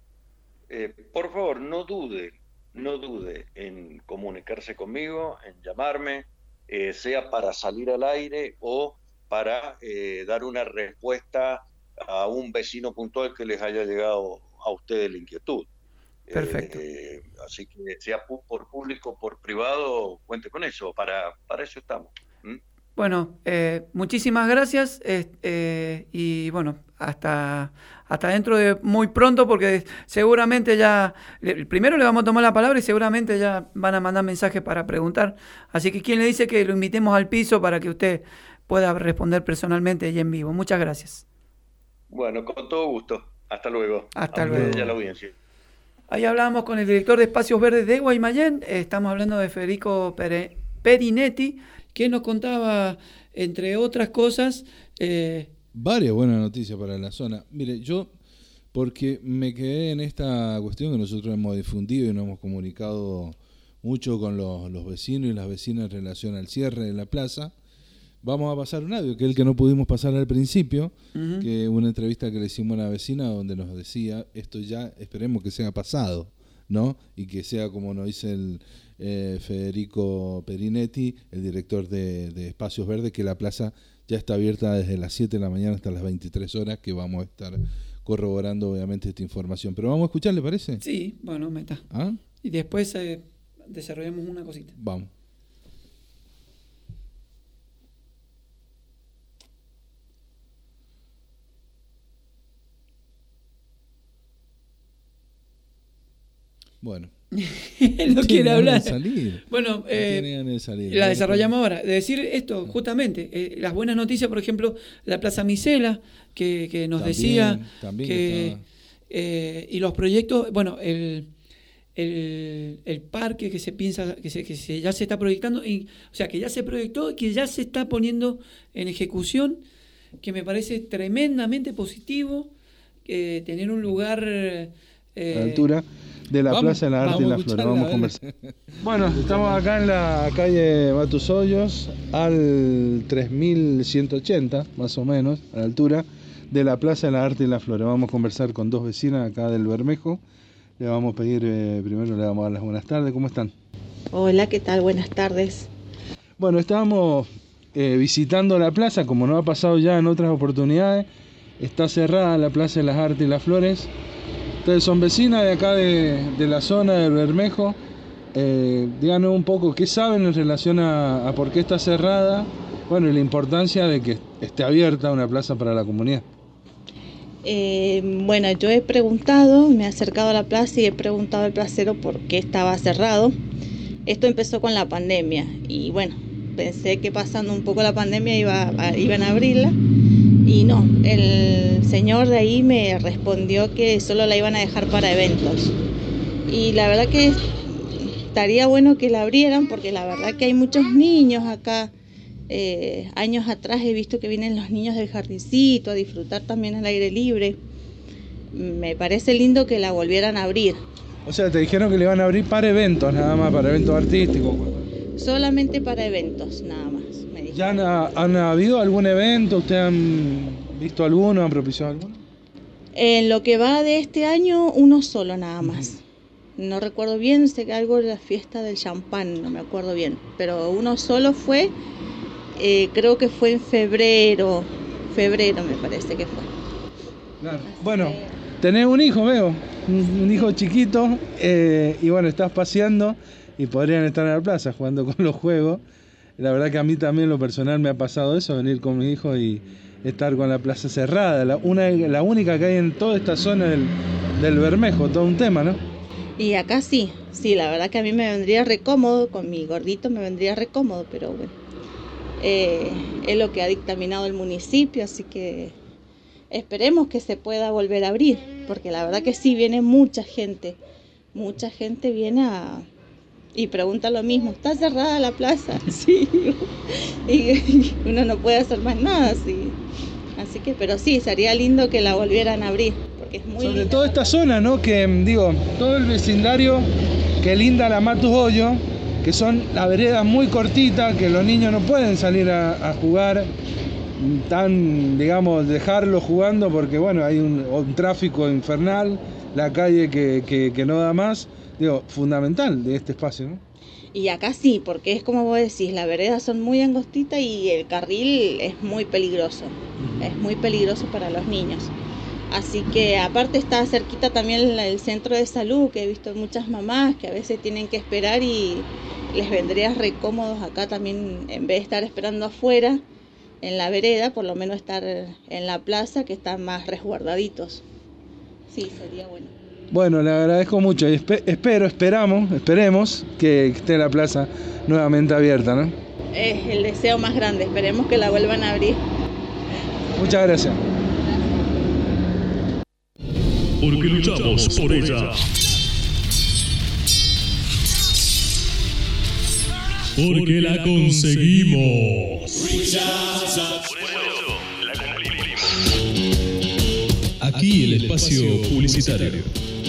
[SPEAKER 9] Eh, por favor, no dude, no dude en comunicarse conmigo, en llamarme, eh, sea para salir al aire o para eh, dar una respuesta a un vecino puntual que les haya llegado a ustedes la inquietud.
[SPEAKER 1] Perfecto.
[SPEAKER 9] Eh, así que sea por público o por privado, cuente con eso, para, para eso estamos. ¿Mm?
[SPEAKER 1] Bueno, eh, muchísimas gracias eh, eh, y bueno, hasta, hasta dentro de muy pronto, porque seguramente ya, le, primero le vamos a tomar la palabra y seguramente ya van a mandar mensajes para preguntar. Así que ¿quién le dice que lo invitemos al piso para que usted pueda responder personalmente y en vivo? Muchas gracias.
[SPEAKER 9] Bueno, con todo gusto. Hasta luego.
[SPEAKER 1] Hasta
[SPEAKER 9] a
[SPEAKER 1] luego.
[SPEAKER 9] Y a la audiencia.
[SPEAKER 1] Ahí hablábamos con el director de Espacios Verdes de Guaymallén, eh, estamos hablando de Federico Pere, Perinetti, que nos contaba, entre otras cosas... Eh,
[SPEAKER 4] Varias buenas noticias para la zona. Mire, yo, porque me quedé en esta cuestión que nosotros hemos difundido y nos hemos comunicado mucho con los, los vecinos y las vecinas en relación al cierre de la plaza. Vamos a pasar un audio, que es el que no pudimos pasar al principio, uh-huh. que una entrevista que le hicimos a una vecina donde nos decía, esto ya esperemos que sea pasado, ¿no? Y que sea como nos dice el eh, Federico Perinetti, el director de, de Espacios Verdes, que la plaza ya está abierta desde las siete de la mañana hasta las veintitrés horas, que vamos a estar corroborando obviamente esta información. Pero vamos a escuchar, ¿le parece?
[SPEAKER 1] Sí, bueno, meta.
[SPEAKER 4] ¿Ah?
[SPEAKER 1] Y después eh, desarrollamos una cosita.
[SPEAKER 4] Vamos. Bueno.
[SPEAKER 1] Él no quiere hablar.
[SPEAKER 4] Salir.
[SPEAKER 1] Bueno, eh,
[SPEAKER 4] no de salir.
[SPEAKER 1] la desarrollamos ahora. De decir esto, justamente, eh, las buenas noticias, por ejemplo, la Plaza Misela, que, que nos también, decía
[SPEAKER 4] también
[SPEAKER 1] que... Eh, y los proyectos, bueno, el, el, el parque que se piensa, que, se, que se, ya se está proyectando, y, o sea, que ya se proyectó y que ya se está poniendo en ejecución, que me parece tremendamente positivo, eh, tener un lugar... Eh,
[SPEAKER 10] a la altura de la vamos, Plaza de la Arte y la Flora. Vamos a conversar. Bueno, estamos acá en la calle Matus Hoyos, al tres mil ciento ochenta, más o menos, a la altura de la Plaza de la Arte y la Flora. Vamos a conversar con dos vecinas acá del Bermejo. Le vamos a pedir, eh, primero le vamos a dar las buenas tardes. ¿Cómo están?
[SPEAKER 7] Hola, ¿qué tal? Buenas tardes.
[SPEAKER 10] Bueno, estábamos eh, visitando la plaza, como nos ha pasado ya en otras oportunidades. Está cerrada la Plaza de las Artes y las Flores. Ustedes son vecinas de acá de, de la zona del Bermejo. Eh, díganos un poco qué saben en relación a, a por qué está cerrada, bueno, y la importancia de que esté abierta una plaza para la comunidad.
[SPEAKER 7] Eh, bueno, yo he preguntado, me he acercado a la plaza y he preguntado al placero por qué estaba cerrado. Esto empezó con la pandemia y bueno, pensé que pasando un poco la pandemia iba a, iban a abrirla. Y no, el señor de ahí me respondió que solo la iban a dejar para eventos. Y la verdad que estaría bueno que la abrieran porque la verdad que hay muchos niños acá. Eh, años atrás he visto que vienen los niños del jardincito a disfrutar también al aire libre. Me parece lindo que la volvieran a abrir.
[SPEAKER 10] O sea, te dijeron que le iban a abrir para eventos, nada más, para eventos artísticos.
[SPEAKER 7] Solamente para eventos, nada más.
[SPEAKER 10] ¿Ya han, han habido algún evento? ¿Ustedes han visto alguno? ¿Han propiciado alguno?
[SPEAKER 7] En lo que va de este año, uno solo nada más. Uh-huh. No recuerdo bien, sé que algo de la fiesta del champán, no me acuerdo bien. Pero uno solo fue, eh, creo que fue en febrero, febrero me parece que fue.
[SPEAKER 10] Claro. Bueno, tenés un hijo, veo, un, un hijo chiquito, eh, y bueno, estás paseando y podrían estar en la plaza jugando con los juegos. La verdad que a mí también lo personal me ha pasado eso, venir con mi hijo y estar con la plaza cerrada, la, una, la única que hay en toda esta zona del, del Bermejo, todo un tema, ¿no?
[SPEAKER 7] Y acá sí, sí, la verdad que a mí me vendría re cómodo, con mi gordito me vendría re cómodo, pero bueno, eh, es lo que ha dictaminado el municipio, así que esperemos que se pueda volver a abrir, porque la verdad que sí, viene mucha gente, mucha gente viene a... Y pregunta lo mismo, ¿está cerrada la plaza? Sí, y uno no puede hacer más nada, sí. Así que, pero sí, sería lindo que la volvieran a abrir, porque es muy
[SPEAKER 10] sobre
[SPEAKER 7] linda.
[SPEAKER 10] toda esta zona, ¿no? Que, digo, todo el vecindario que linda la Matus Hoyo, que son las veredas muy cortitas, que los niños no pueden salir a, a jugar, tan, digamos, dejarlos jugando, porque bueno, hay un, un tráfico infernal, la calle que, que, que no da más. Digo, fundamental de este espacio, ¿no?
[SPEAKER 7] Y acá sí, porque es como vos decís, las veredas son muy angostitas y el carril es muy peligroso, es muy peligroso para los niños. Así que aparte está cerquita también el centro de salud, que he visto muchas mamás que a veces tienen que esperar y les vendría re cómodos acá también, en vez de estar esperando afuera, en la vereda, por lo menos estar en la plaza, que están más resguardaditos. Sí, sería bueno.
[SPEAKER 10] Bueno, le agradezco mucho y espe- espero, esperamos, esperemos que esté la plaza nuevamente abierta, ¿no?
[SPEAKER 7] Es el deseo más grande, esperemos que la vuelvan a abrir.
[SPEAKER 10] Muchas gracias.
[SPEAKER 11] Porque luchamos por ella. porque la conseguimos. Aquí el espacio publicitario.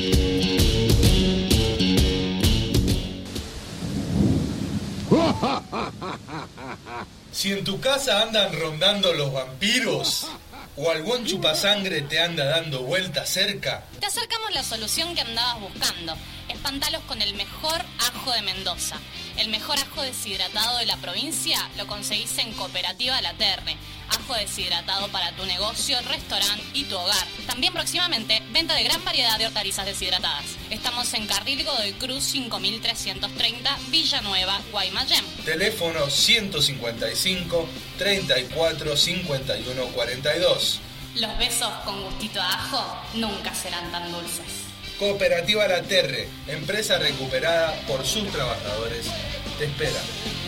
[SPEAKER 12] Si en tu casa andan rondando los vampiros o algún chupasangre te anda dando vueltas cerca,
[SPEAKER 13] te acercamos la solución que andabas buscando. Espantalos con el mejor ajo de Mendoza. El mejor ajo deshidratado de la provincia lo conseguís en Cooperativa La Terre. Ajo deshidratado para tu negocio, restaurante y tu hogar. También próximamente, venta de gran variedad de hortalizas deshidratadas. Estamos en Carril Godoy Cruz cinco mil trescientos treinta, Villanueva, Guaymallén.
[SPEAKER 12] Teléfono ciento cincuenta y cinco, treinta y cuatro, cincuenta y uno, cuarenta y dos.
[SPEAKER 13] Los besos con gustito a ajo nunca serán tan dulces.
[SPEAKER 12] Cooperativa La Terre, empresa recuperada por sus trabajadores, te espera.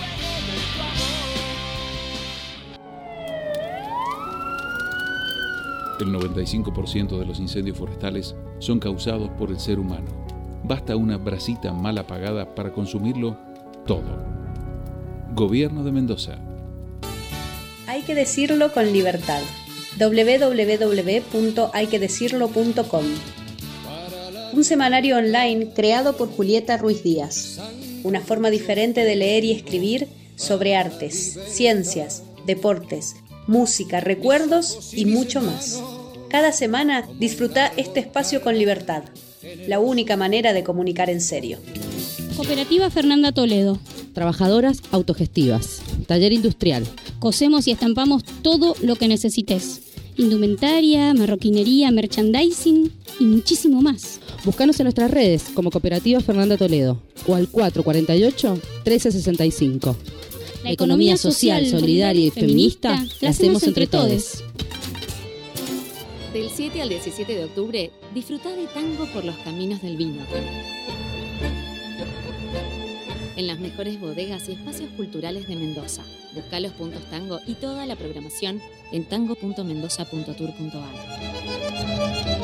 [SPEAKER 14] El noventa y cinco por ciento de los incendios forestales son causados por el ser humano. Basta una brasita mal apagada para consumirlo todo. Gobierno de Mendoza.
[SPEAKER 15] Hay que decirlo con libertad. doble u doble u doble u punto hay que decirlo punto com. Un semanario online creado por Julieta Ruiz Díaz. Una forma diferente de leer y escribir sobre artes, ciencias, deportes, música, recuerdos y mucho más. Cada semana disfruta este espacio con libertad. La única manera de comunicar en serio.
[SPEAKER 16] Cooperativa Fernanda Toledo.
[SPEAKER 17] Trabajadoras autogestivas. Taller industrial.
[SPEAKER 16] Cosemos y estampamos todo lo que necesites. Indumentaria, marroquinería, merchandising y muchísimo más.
[SPEAKER 17] Búscanos en nuestras redes como Cooperativa Fernanda Toledo o al cuatro cuatro ocho, trece sesenta y cinco. La economía social, solidaria y feminista la hacemos entre todos.
[SPEAKER 18] Del siete al diecisiete de octubre, disfruta de tango por los caminos del vino. En las mejores bodegas y espacios culturales de Mendoza. Busca los puntos tango y toda la programación en tango punto mendoza punto tour punto a r.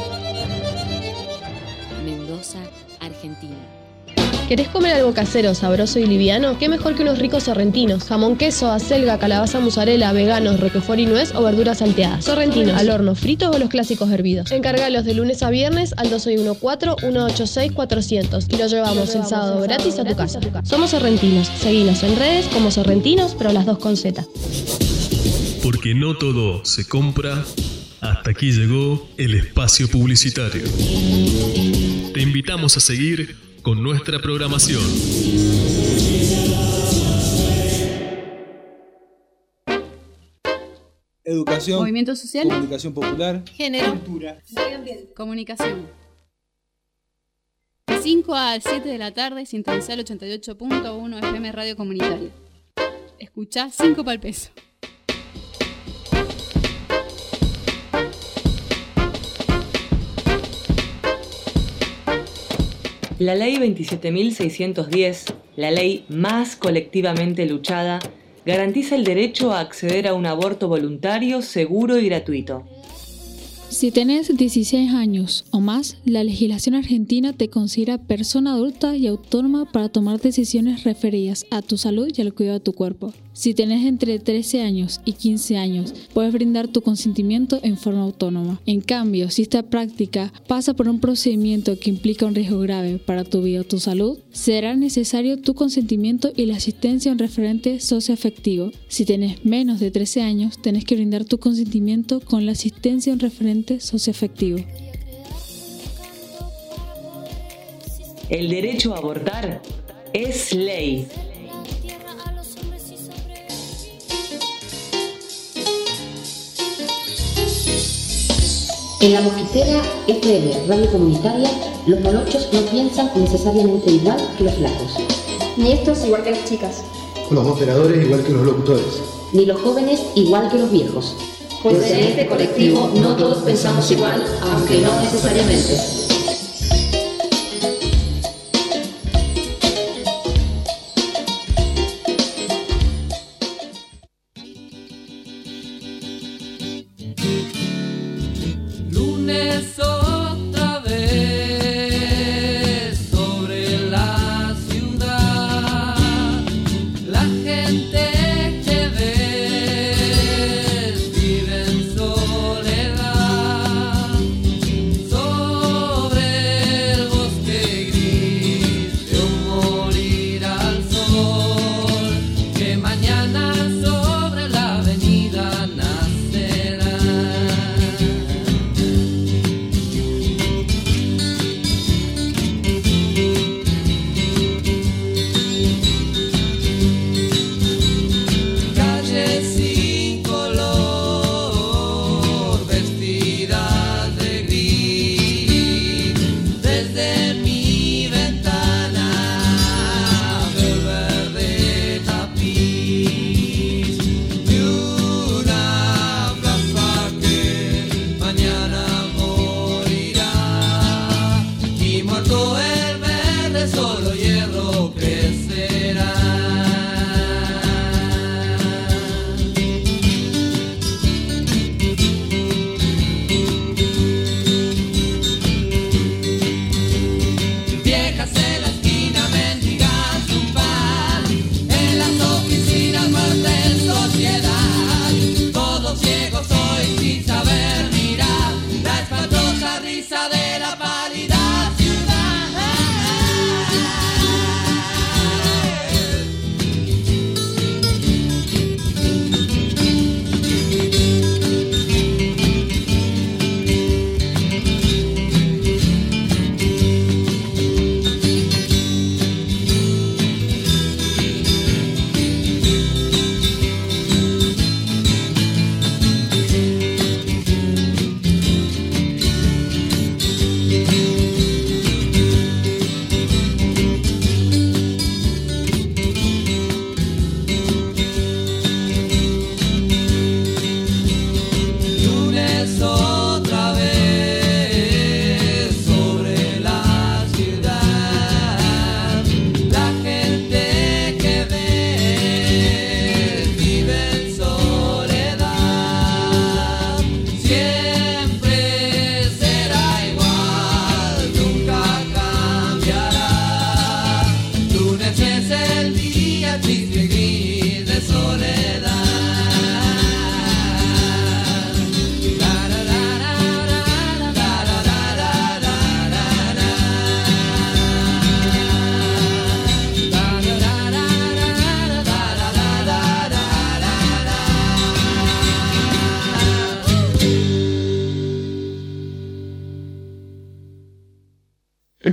[SPEAKER 18] Mendoza, Argentina.
[SPEAKER 19] ¿Querés comer algo casero, sabroso y liviano? ¿Qué mejor que unos ricos sorrentinos? Jamón, queso, acelga, calabaza, mozzarella, veganos, roquefort y nuez o verduras salteadas. Sorrentinos, al horno, fritos o los clásicos hervidos. Encargalos de lunes a viernes al dos uno cuatro, uno ocho seis, cuatrocientos y lo llevamos el sábado gratis a tu casa. Somos sorrentinos. Seguinos en redes como sorrentinos, pero las dos con Z.
[SPEAKER 11] Porque no todo se compra. Hasta aquí llegó el espacio publicitario. Te invitamos a seguir con nuestra programación.
[SPEAKER 10] Educación,
[SPEAKER 2] movimiento social,
[SPEAKER 10] comunicación popular,
[SPEAKER 2] género,
[SPEAKER 10] cultura,
[SPEAKER 2] medio ambiente,
[SPEAKER 20] comunicación. De cinco a siete de la tarde, sintonizá el ochenta y ocho punto uno F M Radio Comunitaria. Escuchá cinco pa'l peso.
[SPEAKER 21] La ley veintisiete mil seiscientos diez, la ley más colectivamente luchada, garantiza el derecho a acceder a un aborto voluntario, seguro y gratuito.
[SPEAKER 22] Si tenés dieciséis años o más, la legislación argentina te considera persona adulta y autónoma para tomar decisiones referidas a tu salud y al cuidado de tu cuerpo. Si tenés entre trece años y quince años, puedes brindar tu consentimiento en forma autónoma. En cambio, si esta práctica pasa por un procedimiento que implica un riesgo grave para tu vida o tu salud, será necesario tu consentimiento y la asistencia a un referente socioafectivo. Si tenés menos de trece años, tenés que brindar tu consentimiento con la asistencia a un referente socioafectivo.
[SPEAKER 21] El derecho a abortar es ley.
[SPEAKER 23] En la Mosquitera F M, radio comunitaria, los morochos no piensan necesariamente igual que los flacos.
[SPEAKER 24] Ni estos igual que las chicas.
[SPEAKER 25] Los operadores igual que los locutores.
[SPEAKER 23] Ni los jóvenes igual que los viejos.
[SPEAKER 24] Pues en este colectivo no todos pensamos igual, aunque no necesariamente.
[SPEAKER 8] La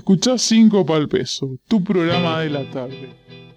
[SPEAKER 3] Escuchás cinco pa'l peso, tu programa de la tarde.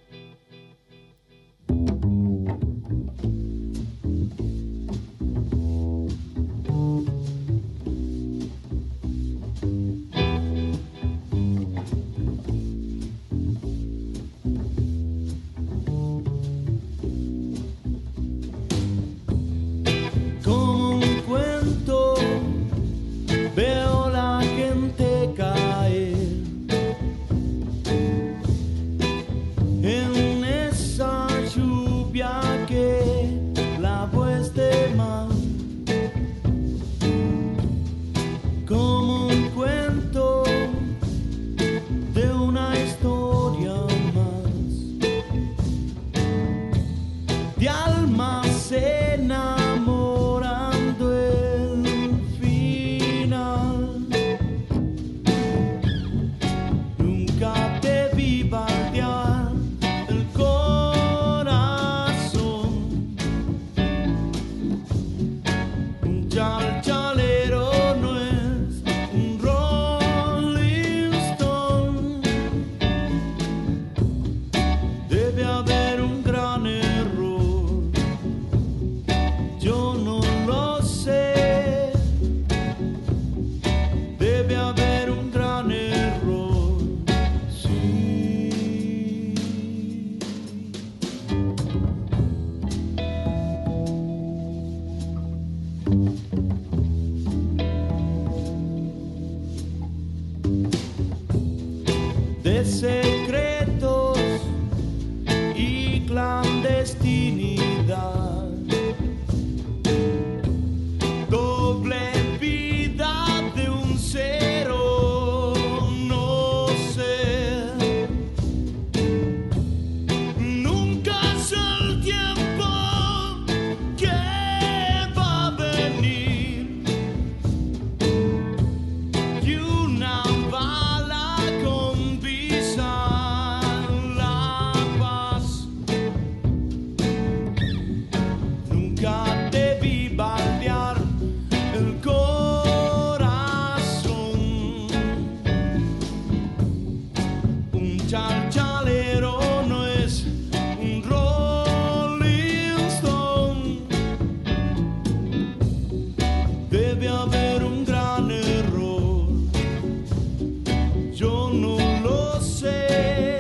[SPEAKER 8] Secretos y clandestinidad, doble vida de un cero no ser. Nunca es el tiempo que va a venir y una bala con la paz. Nunca te vi baldear el corazón. Un chalchalero no es un Rolling Stone. Debe haber un gran error. Yo no lo sé.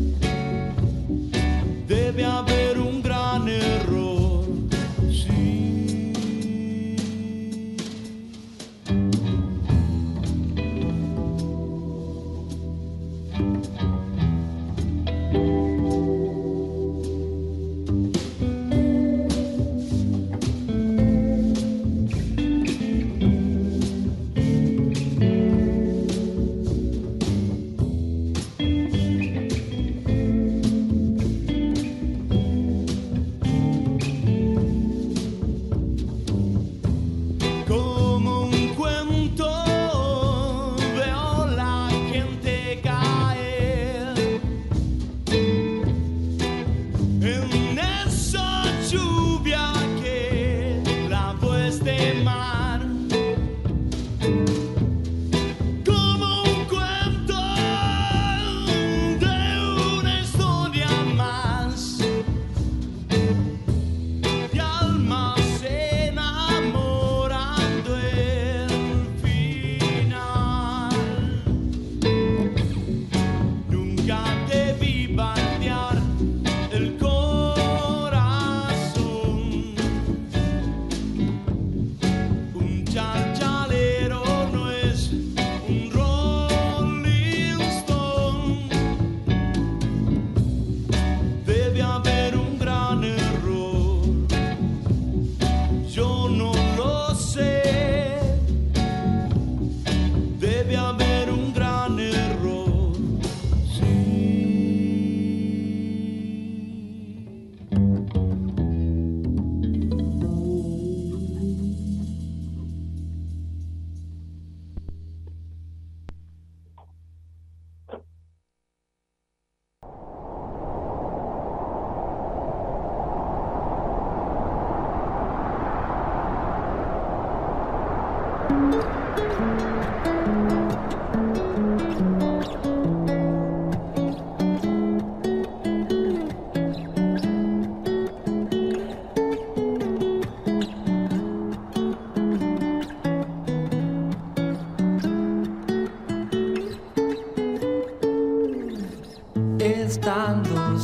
[SPEAKER 8] Debe haber un gran error, sí.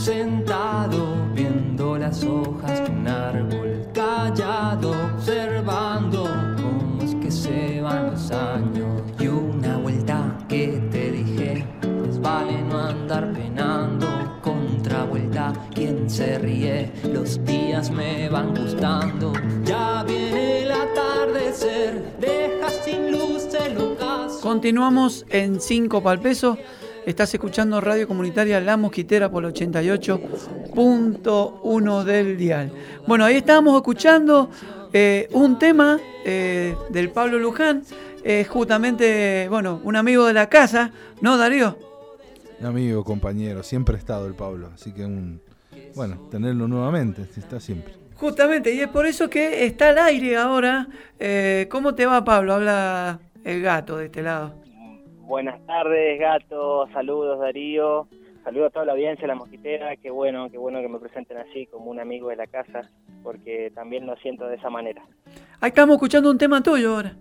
[SPEAKER 8] sentado viendo las hojas de un árbol, callado, observando cómo es que se van los años. Y una vuelta que te dije, pues vale no andar penando. Contravuelta, quien se ríe, los días me van gustando. Ya viene el atardecer, deja sin luz el ocaso.
[SPEAKER 1] Continuamos en cinco pal peso. Estás escuchando Radio Comunitaria La Mosquitera por el ochenta y ocho punto uno del dial. Bueno, ahí estábamos escuchando eh, un tema eh, del Pablo Luján, eh, justamente, bueno, un amigo de la casa, ¿no, Darío?
[SPEAKER 10] Un amigo, compañero, siempre ha estado el Pablo, así que un, bueno, tenerlo nuevamente, está siempre.
[SPEAKER 1] Justamente, y es por eso que está al aire ahora. Eh, ¿Cómo te va, Pablo? Habla el gato de este lado.
[SPEAKER 4] Buenas tardes, gato. Saludos, Darío. Saludos a toda la audiencia de La Mosquitera. Qué bueno, qué bueno que me presenten así como un amigo de la casa, porque también lo siento de esa manera.
[SPEAKER 1] Ahí estamos escuchando un tema tuyo ahora.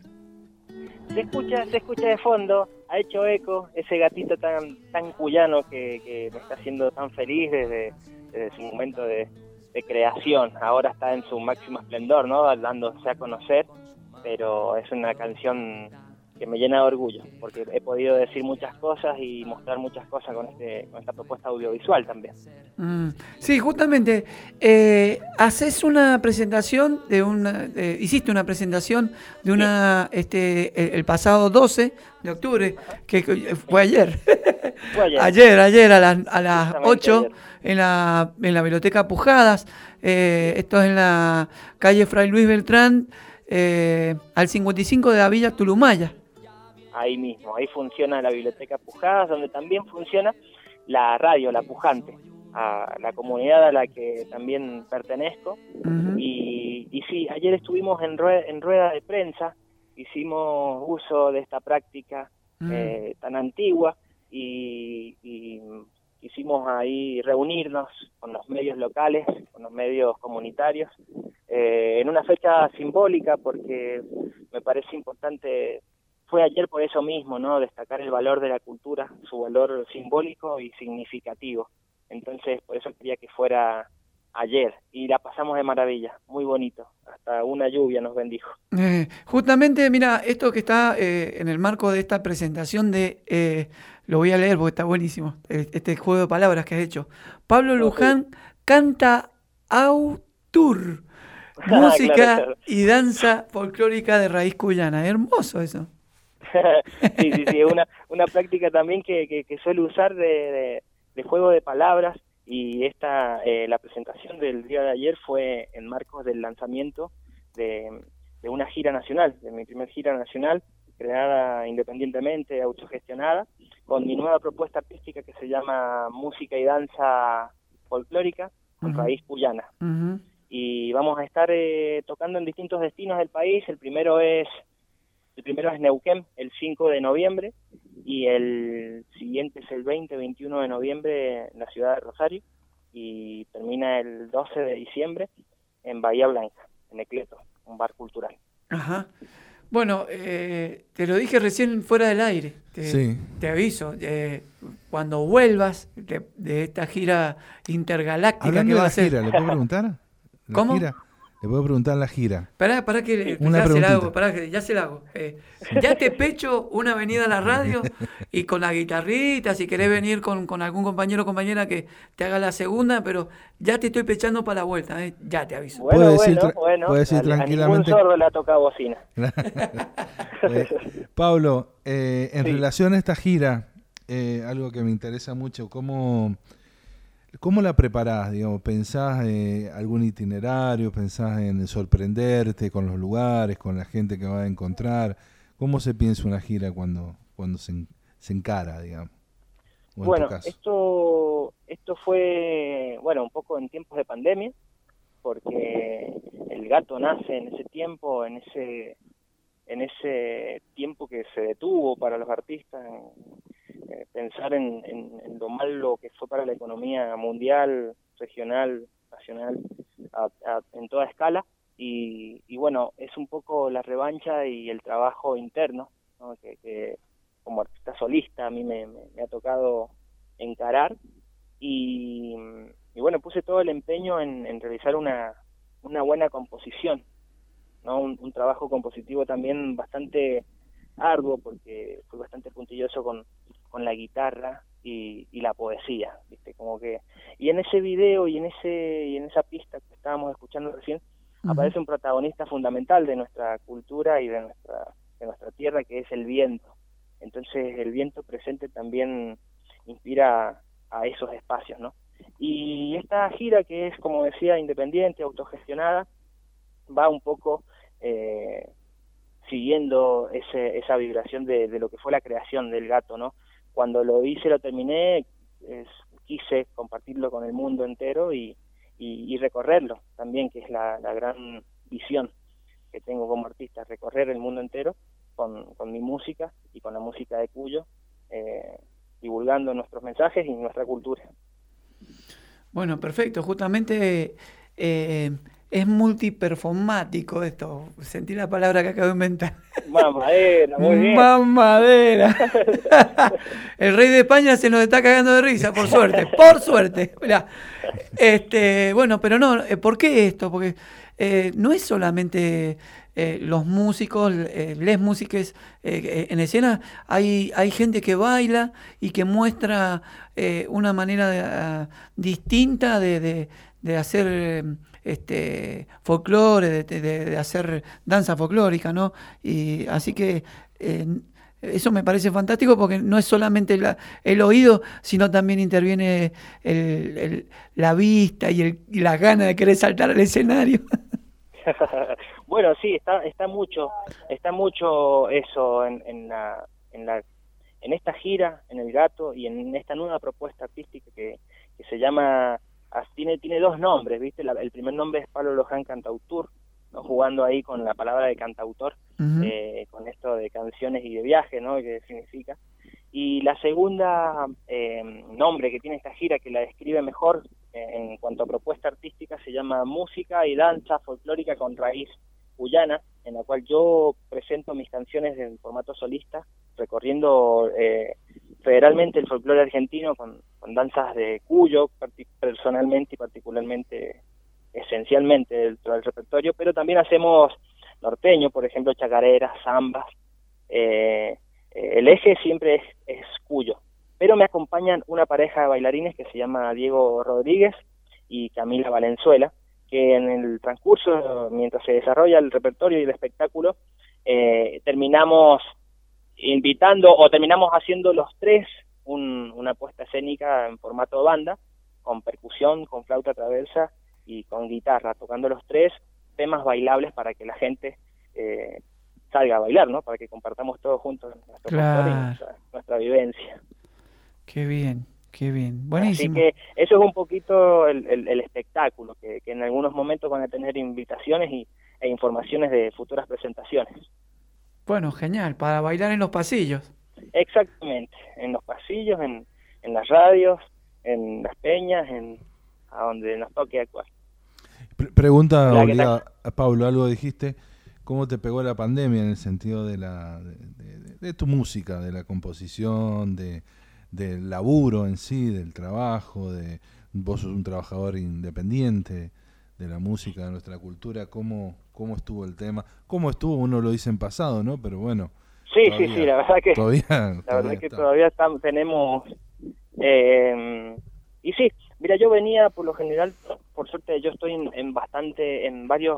[SPEAKER 4] Se escucha, se escucha de fondo, ha hecho eco ese gatito tan tan cuyano que, que me está haciendo tan feliz desde, desde su momento de, de creación. Ahora está en su máximo esplendor, ¿no? Dándose a conocer, pero es una canción que me llena de orgullo, porque he podido decir muchas cosas y mostrar muchas cosas con este con esta propuesta audiovisual también.
[SPEAKER 1] Mm, sí, justamente, eh, haces una presentación de una, eh, hiciste una presentación de una, sí. este, el, el pasado doce de octubre, que fue ayer, fue ayer, ayer, ayer a las, a las ocho ayer. en la en la biblioteca Pujadas, eh, esto es en la calle Fray Luis Beltrán, eh, al cincuenta y cinco de la Villa Tulumaya.
[SPEAKER 4] Ahí mismo, ahí funciona la biblioteca Pujadas, donde también funciona la radio, La Pujante, a la comunidad a la que también pertenezco. Uh-huh. y, y sí, ayer estuvimos en rueda, en rueda de prensa, hicimos uso de esta práctica uh-huh. eh, tan antigua y, y quisimos ahí reunirnos con los medios locales, con los medios comunitarios, eh, en una fecha simbólica, porque me parece importante. Fue ayer por eso mismo, ¿no? Destacar el valor de la cultura, su valor simbólico y significativo. Entonces, por eso quería que fuera ayer. Y la pasamos de maravilla, muy bonito. Hasta una lluvia nos bendijo.
[SPEAKER 1] Eh, justamente, mira, esto que está eh, en el marco de esta presentación de... Eh, lo voy a leer porque está buenísimo, este juego de palabras que has hecho. Pablo Luján canta autur, música claro, claro. y danza folclórica de raíz cuyana. Hermoso eso.
[SPEAKER 4] sí, sí, sí, es una, una práctica también que, que, que suelo usar de, de, de juego de palabras, y esta eh, la presentación del día de ayer fue en marcos del lanzamiento de, de una gira nacional, de mi primer gira nacional, creada independientemente, autogestionada, con mi nueva propuesta artística que se llama Música y Danza Folclórica con uh-huh. raíz cuyana. Uh-huh. Y vamos a estar eh, tocando en distintos destinos del país. El primero es El primero es Neuquén, el cinco de noviembre, y el siguiente es el veinte, veintiuno de noviembre en la ciudad de Rosario, y termina el doce de diciembre en Bahía Blanca, en Ecleto, un bar cultural.
[SPEAKER 1] Ajá. Bueno, eh, te lo dije recién fuera del aire, te, sí. te aviso, eh, cuando vuelvas de, de esta gira intergaláctica
[SPEAKER 10] Hablando
[SPEAKER 1] que
[SPEAKER 10] de
[SPEAKER 1] va
[SPEAKER 10] la
[SPEAKER 1] a ser...
[SPEAKER 10] gira, ¿le puedo preguntar? ¿La
[SPEAKER 1] ¿Cómo?
[SPEAKER 10] Gira? Le puedo preguntar la gira.
[SPEAKER 1] Pará, pará que
[SPEAKER 10] una
[SPEAKER 1] ya se la
[SPEAKER 10] preguntita.
[SPEAKER 1] hago, pará que ya se la hago. Eh, ya te pecho una venida a la radio y con la guitarrita, si querés venir con, con algún compañero o compañera que te haga la segunda, pero ya te estoy pechando para la vuelta, eh, ya te aviso.
[SPEAKER 4] Bueno,
[SPEAKER 10] puedes
[SPEAKER 4] bueno,
[SPEAKER 10] decir,
[SPEAKER 4] bueno,
[SPEAKER 10] puedes decir
[SPEAKER 4] a,
[SPEAKER 10] tranquilamente.
[SPEAKER 4] A ningún sordo le ha tocado bocina.
[SPEAKER 10] eh, Pablo, eh, en
[SPEAKER 4] sí.
[SPEAKER 10] relación a esta gira, eh, algo que me interesa mucho, ¿cómo... ¿Cómo la preparás? Digamos, ¿pensás eh, algún itinerario? ¿Pensás en sorprenderte con los lugares, con la gente que va a encontrar? ¿Cómo se piensa una gira cuando, cuando se, se encara, digamos?
[SPEAKER 4] Bueno, esto, esto fue, bueno, un poco en tiempos de pandemia, porque el gato nace en ese tiempo, en ese, en ese tiempo que se detuvo para los artistas, eh, pensar en, en, en lo malo que fue para la economía mundial, regional, nacional, a, a, en toda escala, y, y bueno, es un poco la revancha y el trabajo interno, ¿no? que, que como artista solista a mí me, me, me ha tocado encarar, y, y bueno, puse todo el empeño en, en realizar una, una buena composición, ¿no? Un, un trabajo compositivo también bastante arduo, porque fui bastante puntilloso con, con la guitarra y, y la poesía, ¿viste? Como que, y en ese video y en ese y en esa pista que estábamos escuchando recién, uh-huh. aparece un protagonista fundamental de nuestra cultura y de nuestra de nuestra tierra, que es el viento. Entonces el viento presente también inspira a esos espacios, ¿no? Y esta gira, que es, como decía, independiente, autogestionada, va un poco eh, siguiendo ese, esa vibración de, de lo que fue la creación del gato, ¿no? Cuando lo hice, lo terminé, es, quise compartirlo con el mundo entero y, y, y recorrerlo también, que es la, la gran visión que tengo como artista, recorrer el mundo entero con, con mi música y con la música de Cuyo, eh, divulgando nuestros mensajes y nuestra cultura.
[SPEAKER 1] Bueno, perfecto. Justamente eh, es multiperformático esto. Sentí la palabra que acabo de inventar.
[SPEAKER 4] Mamadera, muy bien.
[SPEAKER 1] Mamadera. El rey de España se nos está cagando de risa, por suerte. Por suerte. Mirá. Este, bueno, pero no, ¿por qué esto? Porque eh, no es solamente eh, los músicos, eh, les músiques eh, en escena, hay, hay gente que baila y que muestra eh, una manera de, uh, distinta de, de, de hacer este folclore, de, de, de hacer danza folclórica, ¿no? Y así que eh, eso me parece fantástico, porque no es solamente la, el oído, sino también interviene el, el, la vista y, el, y la gana de querer saltar al escenario.
[SPEAKER 4] Bueno, sí, está está mucho está mucho eso en, en la en la en esta gira, en El Gato, y en esta nueva propuesta artística que, que se llama, tiene tiene dos nombres, ¿viste? La, el primer nombre es Pablo Loján Cantautor, ¿no? Jugando ahí con la palabra de cantautor, uh-huh. eh, con esto de canciones y de viaje, ¿no? ¿Qué significa? Y la segunda eh, nombre que tiene esta gira, que la describe mejor eh, en cuanto a propuesta artística, se llama Música y Danza Folclórica con Raíz Cuyana, en la cual yo presento mis canciones en formato solista, recorriendo eh, federalmente el folclore argentino con, con danzas de Cuyo, personalmente y particularmente, esencialmente dentro del repertorio, pero también hacemos norteño, por ejemplo, chacareras, zambas. Eh, eh, el eje siempre es, es Cuyo, pero me acompañan una pareja de bailarines que se llama Diego Rodríguez y Camila Valenzuela, que en el transcurso, mientras se desarrolla el repertorio y el espectáculo, eh, terminamos invitando o terminamos haciendo los tres un, una puesta escénica en formato banda, con percusión, con flauta traversa y con guitarra, tocando los tres temas bailables para que la gente eh, salga a bailar, ¿no? Para que compartamos todos juntos nuestro
[SPEAKER 1] claro.
[SPEAKER 4] y nuestra, nuestra vivencia.
[SPEAKER 1] Qué bien, qué bien, buenísimo.
[SPEAKER 4] Así que eso es un poquito el, el, el espectáculo, que, que en algunos momentos van a tener invitaciones y, e informaciones de futuras presentaciones.
[SPEAKER 1] Bueno, genial, para bailar en los pasillos.
[SPEAKER 4] Exactamente, en los pasillos, en, en las radios, en las peñas, en a donde nos toque actuar.
[SPEAKER 10] Pre- pregunta obligada, Pablo, algo dijiste, ¿cómo te pegó la pandemia en el sentido de la de, de, de tu música, de la composición, de del laburo en sí, del trabajo, de vos sos un trabajador independiente de la música, de nuestra cultura? ¿Cómo cómo estuvo el tema? ¿Cómo estuvo? Uno lo dice en pasado, ¿no? Pero bueno.
[SPEAKER 4] Sí, todavía, sí, sí, la verdad que
[SPEAKER 10] todavía,
[SPEAKER 4] la
[SPEAKER 10] todavía
[SPEAKER 4] verdad que
[SPEAKER 10] está.
[SPEAKER 4] todavía estamos, tenemos eh, y sí, mira, yo venía por lo general, por suerte yo estoy en, en bastante en varios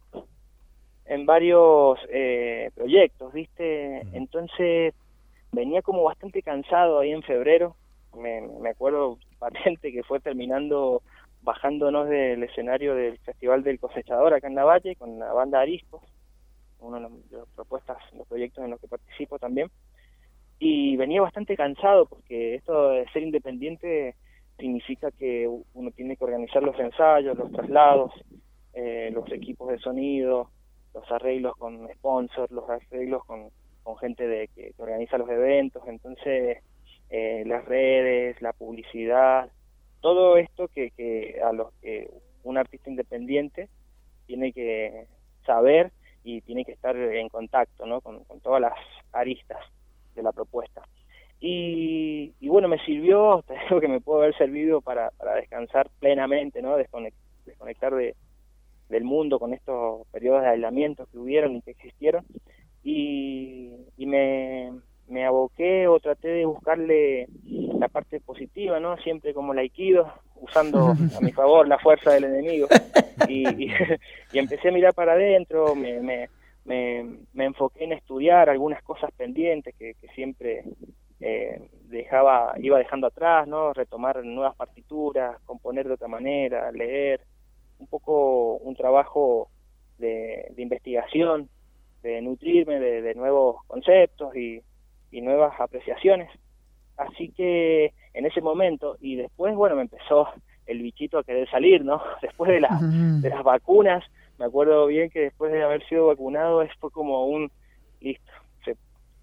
[SPEAKER 4] en varios eh, proyectos, ¿viste? Uh-huh. Entonces venía como bastante cansado ahí en febrero, me, me acuerdo patente que fue terminando bajándonos del escenario del Festival del Cosechador acá en La Valle con la banda Ariscos, una de las propuestas, los proyectos en los que participo también, y venía bastante cansado porque esto de ser independiente significa que uno tiene que organizar los ensayos, los traslados, eh, los equipos de sonido, los arreglos con sponsors, los arreglos con, con gente de que, que organiza los eventos, entonces eh, las redes, la publicidad, todo esto que, que a los que un artista independiente tiene que saber y tiene que estar en contacto, ¿no? con, con todas las aristas de la propuesta. y, y bueno, me sirvió, te digo que me pudo haber servido para, para descansar plenamente, ¿no? Desconect, desconectar de, del mundo con estos periodos de aislamiento que hubieron y que existieron, y, y me, me aboqué o traté de buscarle la parte positiva, ¿no? Siempre como el aikido, usando a mi favor la fuerza del enemigo, y, y, y empecé a mirar para adentro, me, me, me, me enfoqué en estudiar algunas cosas pendientes que, que siempre eh, dejaba, iba dejando atrás, ¿no? Retomar nuevas partituras, componer de otra manera, leer, un poco un trabajo de, de investigación, de nutrirme de, de nuevos conceptos y, y nuevas apreciaciones. Así que en ese momento, y después, bueno, me empezó el bichito a querer salir, ¿no? Después de, la, de las vacunas, me acuerdo bien que después de haber sido vacunado fue como un, listo, se,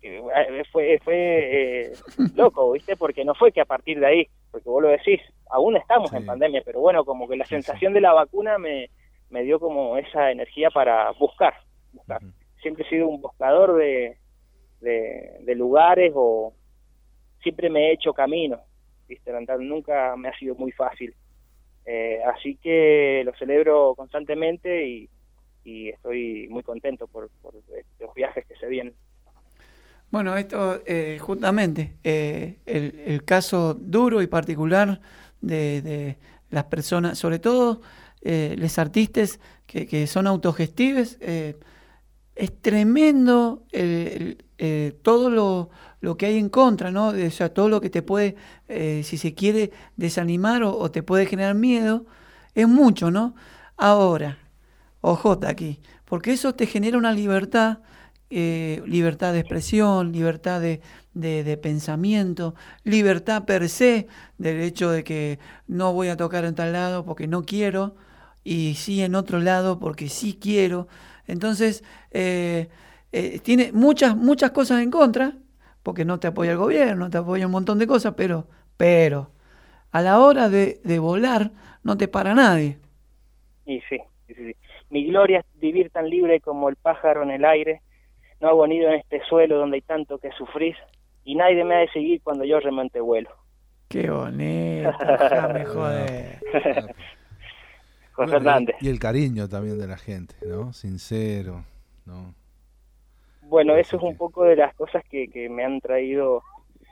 [SPEAKER 4] fue, fue eh, loco, ¿viste? Porque no fue que a partir de ahí, porque vos lo decís, aún estamos sí. en pandemia, pero bueno, como que la sensación de la vacuna me, me dio como esa energía para buscar, buscar. Uh-huh. Siempre he sido un buscador de, de, de lugares, o siempre me he hecho camino, ¿viste? Nunca me ha sido muy fácil. Eh, así que lo celebro constantemente y, y estoy muy contento por, por los viajes que se vienen.
[SPEAKER 1] Bueno, esto eh, justamente, eh, el, el caso duro y particular de, de las personas, sobre todo eh, los artistas que, que son autogestives, eh, es tremendo el, el, eh, todo lo, lo que hay en contra, ¿no? O sea, todo lo que te puede, eh, si se quiere, desanimar o, o te puede generar miedo, es mucho, ¿no? Ahora, ojota aquí, porque eso te genera una libertad, eh, libertad de expresión, libertad de, de, de pensamiento, libertad per se, del hecho de que no voy a tocar en tal lado porque no quiero, y sí en otro lado porque sí quiero. Entonces, eh, eh, tiene muchas, muchas cosas en contra, porque no te apoya el gobierno, no te apoya un montón de cosas, pero, pero a la hora de, de volar no te para nadie.
[SPEAKER 4] Y sí, sí, sí. Mi gloria es vivir tan libre como el pájaro en el aire. No hago nido en este suelo donde hay tanto que sufrir, y nadie me ha de seguir cuando yo remonte vuelo.
[SPEAKER 1] Qué bonito, déjame joder.
[SPEAKER 4] José Hernández.
[SPEAKER 10] Y el cariño también de la gente, ¿no? Sincero, ¿no?
[SPEAKER 4] Bueno, eso es un poco de las cosas que, que me han traído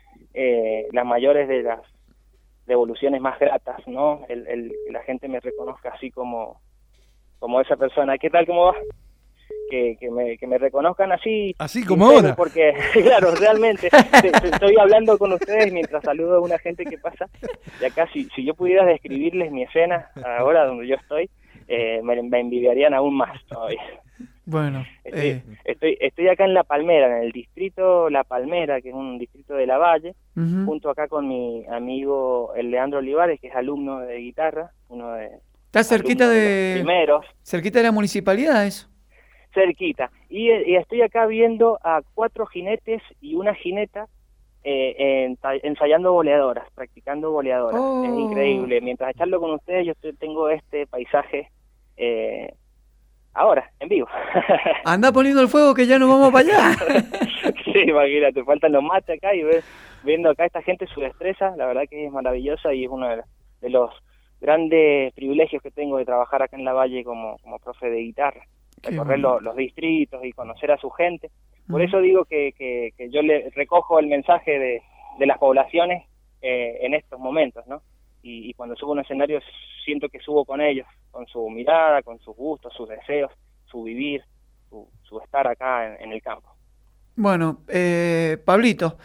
[SPEAKER 4] eh, las mayores de las devoluciones más gratas, ¿no? El, el, que la gente me reconozca así como, como esa persona. ¿Qué tal, cómo va? Que, que, me, que me reconozcan así.
[SPEAKER 10] Así como ahora.
[SPEAKER 4] Porque, claro, realmente, te, te estoy hablando con ustedes mientras saludo a una gente que pasa. Y acá, si, si yo pudiera describirles mi escena ahora donde yo estoy, eh, me, me envidiarían aún más todavía.
[SPEAKER 1] Bueno,
[SPEAKER 4] estoy,
[SPEAKER 1] eh.
[SPEAKER 4] estoy, estoy acá en La Palmera, en el distrito La Palmera, que es un distrito de Lavalle, uh-huh. junto acá con mi amigo el Leandro Olivares, que es alumno de guitarra, uno de...
[SPEAKER 1] ¿Está cerquita de,
[SPEAKER 4] de primeros?
[SPEAKER 1] ¿Cerquita de la municipalidad eso?
[SPEAKER 4] Cerquita. Y, y estoy acá viendo a cuatro jinetes y una jineta eh, en, ensayando boleadoras, practicando boleadoras. Oh. Es increíble. Mientras charlo con ustedes, yo estoy, tengo este paisaje eh, ahora, en vivo.
[SPEAKER 1] Anda poniendo el fuego que ya nos vamos para allá.
[SPEAKER 4] Sí, imagínate, faltan los mates acá y ves, viendo acá a esta gente su destreza, la verdad que es maravillosa y es uno de, de los grandes privilegios que tengo de trabajar acá en Lavalle como, como profe de guitarra. Recorrer los, los distritos y conocer a su gente. Por eso digo que, que, que yo le recojo el mensaje de, de las poblaciones eh, en estos momentos, ¿no? Y, y cuando subo a un escenario siento que subo con ellos, con su mirada, con sus gustos, sus deseos, su vivir, su, su estar acá en, en el campo.
[SPEAKER 1] Bueno, eh, Pablito,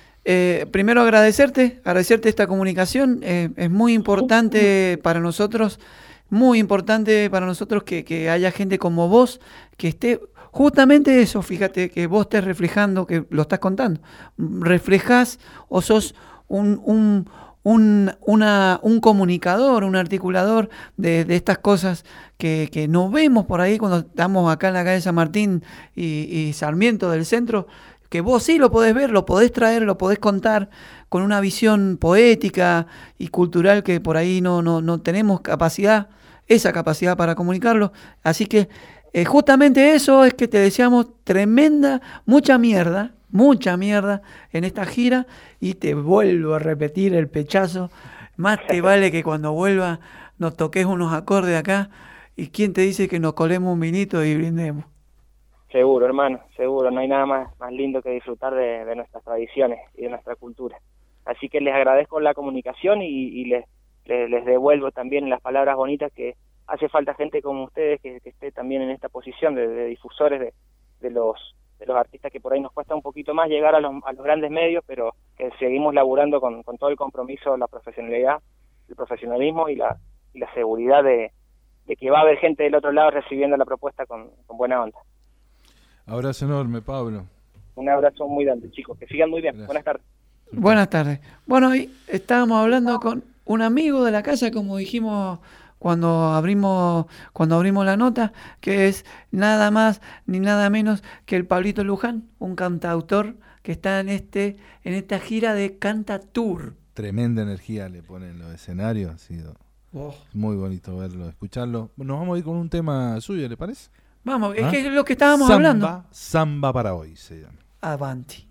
[SPEAKER 1] eh, primero agradecerte, agradecerte esta comunicación, eh, es muy importante para nosotros. Muy importante para nosotros que, que haya gente como vos, que esté justamente eso, fíjate, que vos estés reflejando, que lo estás contando, reflejás o sos un, un, un, una, un comunicador, un articulador de, de estas cosas que, que no vemos por ahí cuando estamos acá en la calle San Martín y, y Sarmiento del centro, que vos sí lo podés ver, lo podés traer, lo podés contar con una visión poética y cultural que por ahí no, no, no tenemos capacidad, esa capacidad para comunicarlo. Así que eh, justamente eso es que te deseamos tremenda, mucha mierda, mucha mierda en esta gira y te vuelvo a repetir el pechazo. Más te vale que cuando vuelva nos toques unos acordes acá y quién te dice que nos colemos un vinito y brindemos.
[SPEAKER 4] Seguro, hermano, seguro. No hay nada más, más lindo que disfrutar de, de nuestras tradiciones y de nuestra cultura. Así que les agradezco la comunicación y, y les, les, les devuelvo también las palabras bonitas que hace falta gente como ustedes que, que esté también en esta posición de, de difusores de, de los de los artistas que por ahí nos cuesta un poquito más llegar a los, a los grandes medios, pero que seguimos laburando con, con todo el compromiso, la profesionalidad, el profesionalismo y la, y la seguridad de, de que va a haber gente del otro lado recibiendo la propuesta con, con buena onda.
[SPEAKER 10] Abrazo enorme, Pablo.
[SPEAKER 4] Un abrazo muy grande, chicos. Que sigan muy bien.
[SPEAKER 10] Gracias.
[SPEAKER 4] Buenas tardes.
[SPEAKER 1] Buenas tardes. Bueno, hoy estábamos hablando con un amigo de la casa, como dijimos cuando abrimos cuando abrimos la nota, que es nada más ni nada menos que el Pablito Luján, un cantautor que está en este en esta gira de Canta Tour.
[SPEAKER 10] Tremenda energía le ponen en los escenarios, ha sido oh. muy bonito verlo, escucharlo. Nos vamos a ir con un tema suyo, ¿le parece?
[SPEAKER 1] Vamos,
[SPEAKER 10] ¿Ah?
[SPEAKER 1] es que es lo que estábamos
[SPEAKER 10] Samba,
[SPEAKER 1] hablando.
[SPEAKER 10] Samba para hoy se llama.
[SPEAKER 1] Avanti.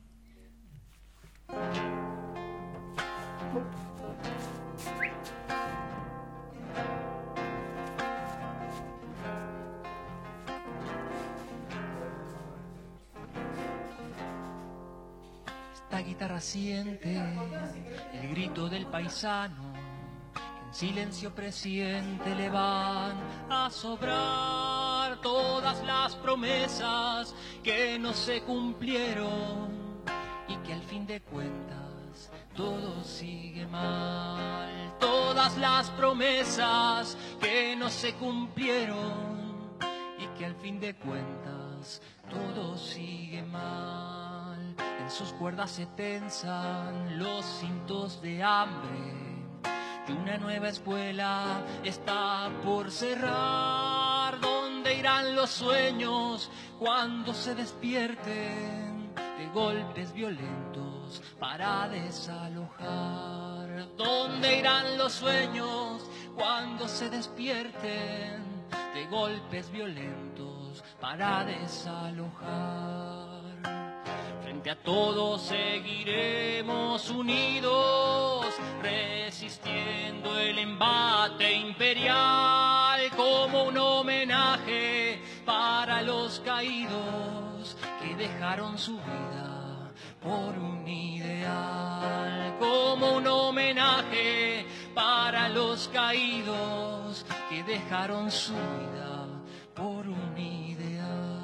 [SPEAKER 5] Esta guitarra siente el grito del paisano, que en silencio presiente le van a sobrar todas las promesas que no se cumplieron y que al fin de cuentas todo sigue mal. Todas las promesas que no se cumplieron y que al fin de cuentas todo sigue mal. En sus cuerdas se tensan los cintos de hambre y una nueva escuela está por cerrar. ¿Dónde irán los sueños cuando se despierten de golpes violentos para desalojar? ¿Dónde irán los sueños cuando se despierten de golpes violentos para desalojar? Frente a todos seguiremos unidos, resistiendo el embate imperial como un homenaje para los caídos que dejaron su vida por un ideal. Como un homenaje para los caídos que dejaron su vida por un ideal.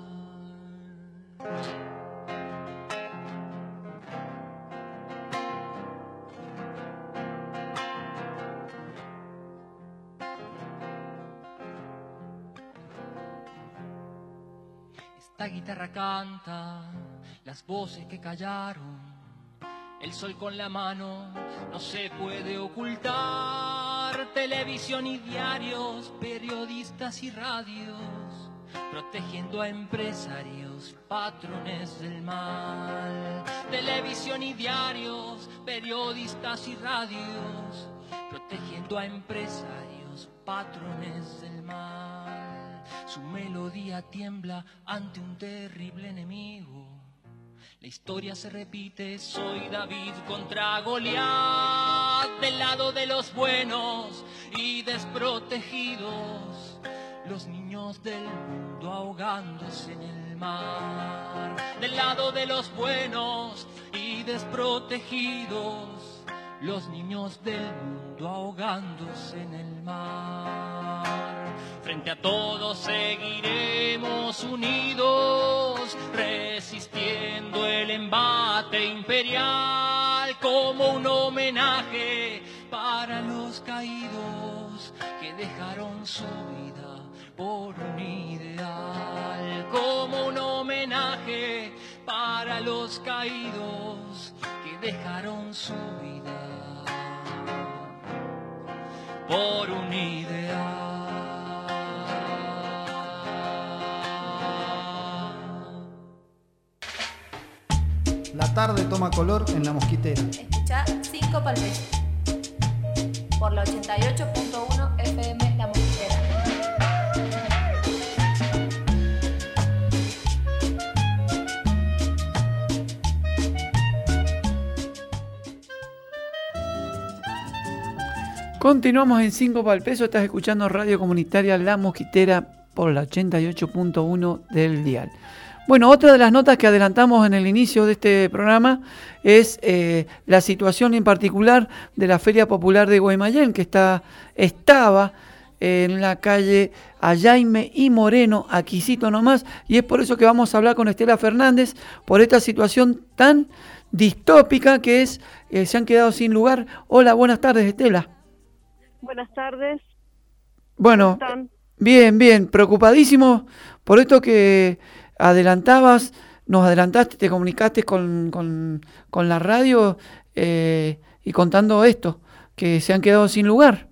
[SPEAKER 5] Esta guitarra canta las voces que callaron. El sol con la mano no se puede ocultar. Televisión y diarios, periodistas y radios, protegiendo a empresarios, patrones del mal. Televisión y diarios, periodistas y radios, protegiendo a empresarios, patrones del mal. Su melodía tiembla ante un terrible enemigo. La historia se repite, soy David contra Goliat, del lado de los buenos y desprotegidos, los niños del mundo ahogándose en el mar. Del lado de los buenos y desprotegidos, los niños del mundo ahogándose en el mar. Frente a todos seguiremos unidos, resistiendo el embate imperial como un homenaje para los caídos que dejaron su vida por un ideal. Como un homenaje para los caídos que dejaron su vida por un ideal.
[SPEAKER 6] La tarde toma color en La Mosquitera.
[SPEAKER 2] Escuchá cinco pal peso por la ochenta y ocho punto uno F M La Mosquitera.
[SPEAKER 1] Continuamos en cinco para el peso. Estás escuchando Radio Comunitaria La Mosquitera por la ochenta y ocho punto uno del dial. Bueno, otra de las notas que adelantamos en el inicio de este programa es eh, la situación en particular de la Feria Popular de Guaymallén, que está, estaba en la calle Jaime y Moreno, aquícito nomás, y es por eso que vamos a hablar con Estela Fernández por esta situación tan distópica que es, eh, se han quedado sin lugar. Hola, buenas tardes, Estela.
[SPEAKER 7] Buenas tardes.
[SPEAKER 1] Bueno, bien, bien, preocupadísimo por esto que adelantabas, nos adelantaste, te comunicaste con, con, con la radio eh, y contando esto, que se han quedado sin lugar.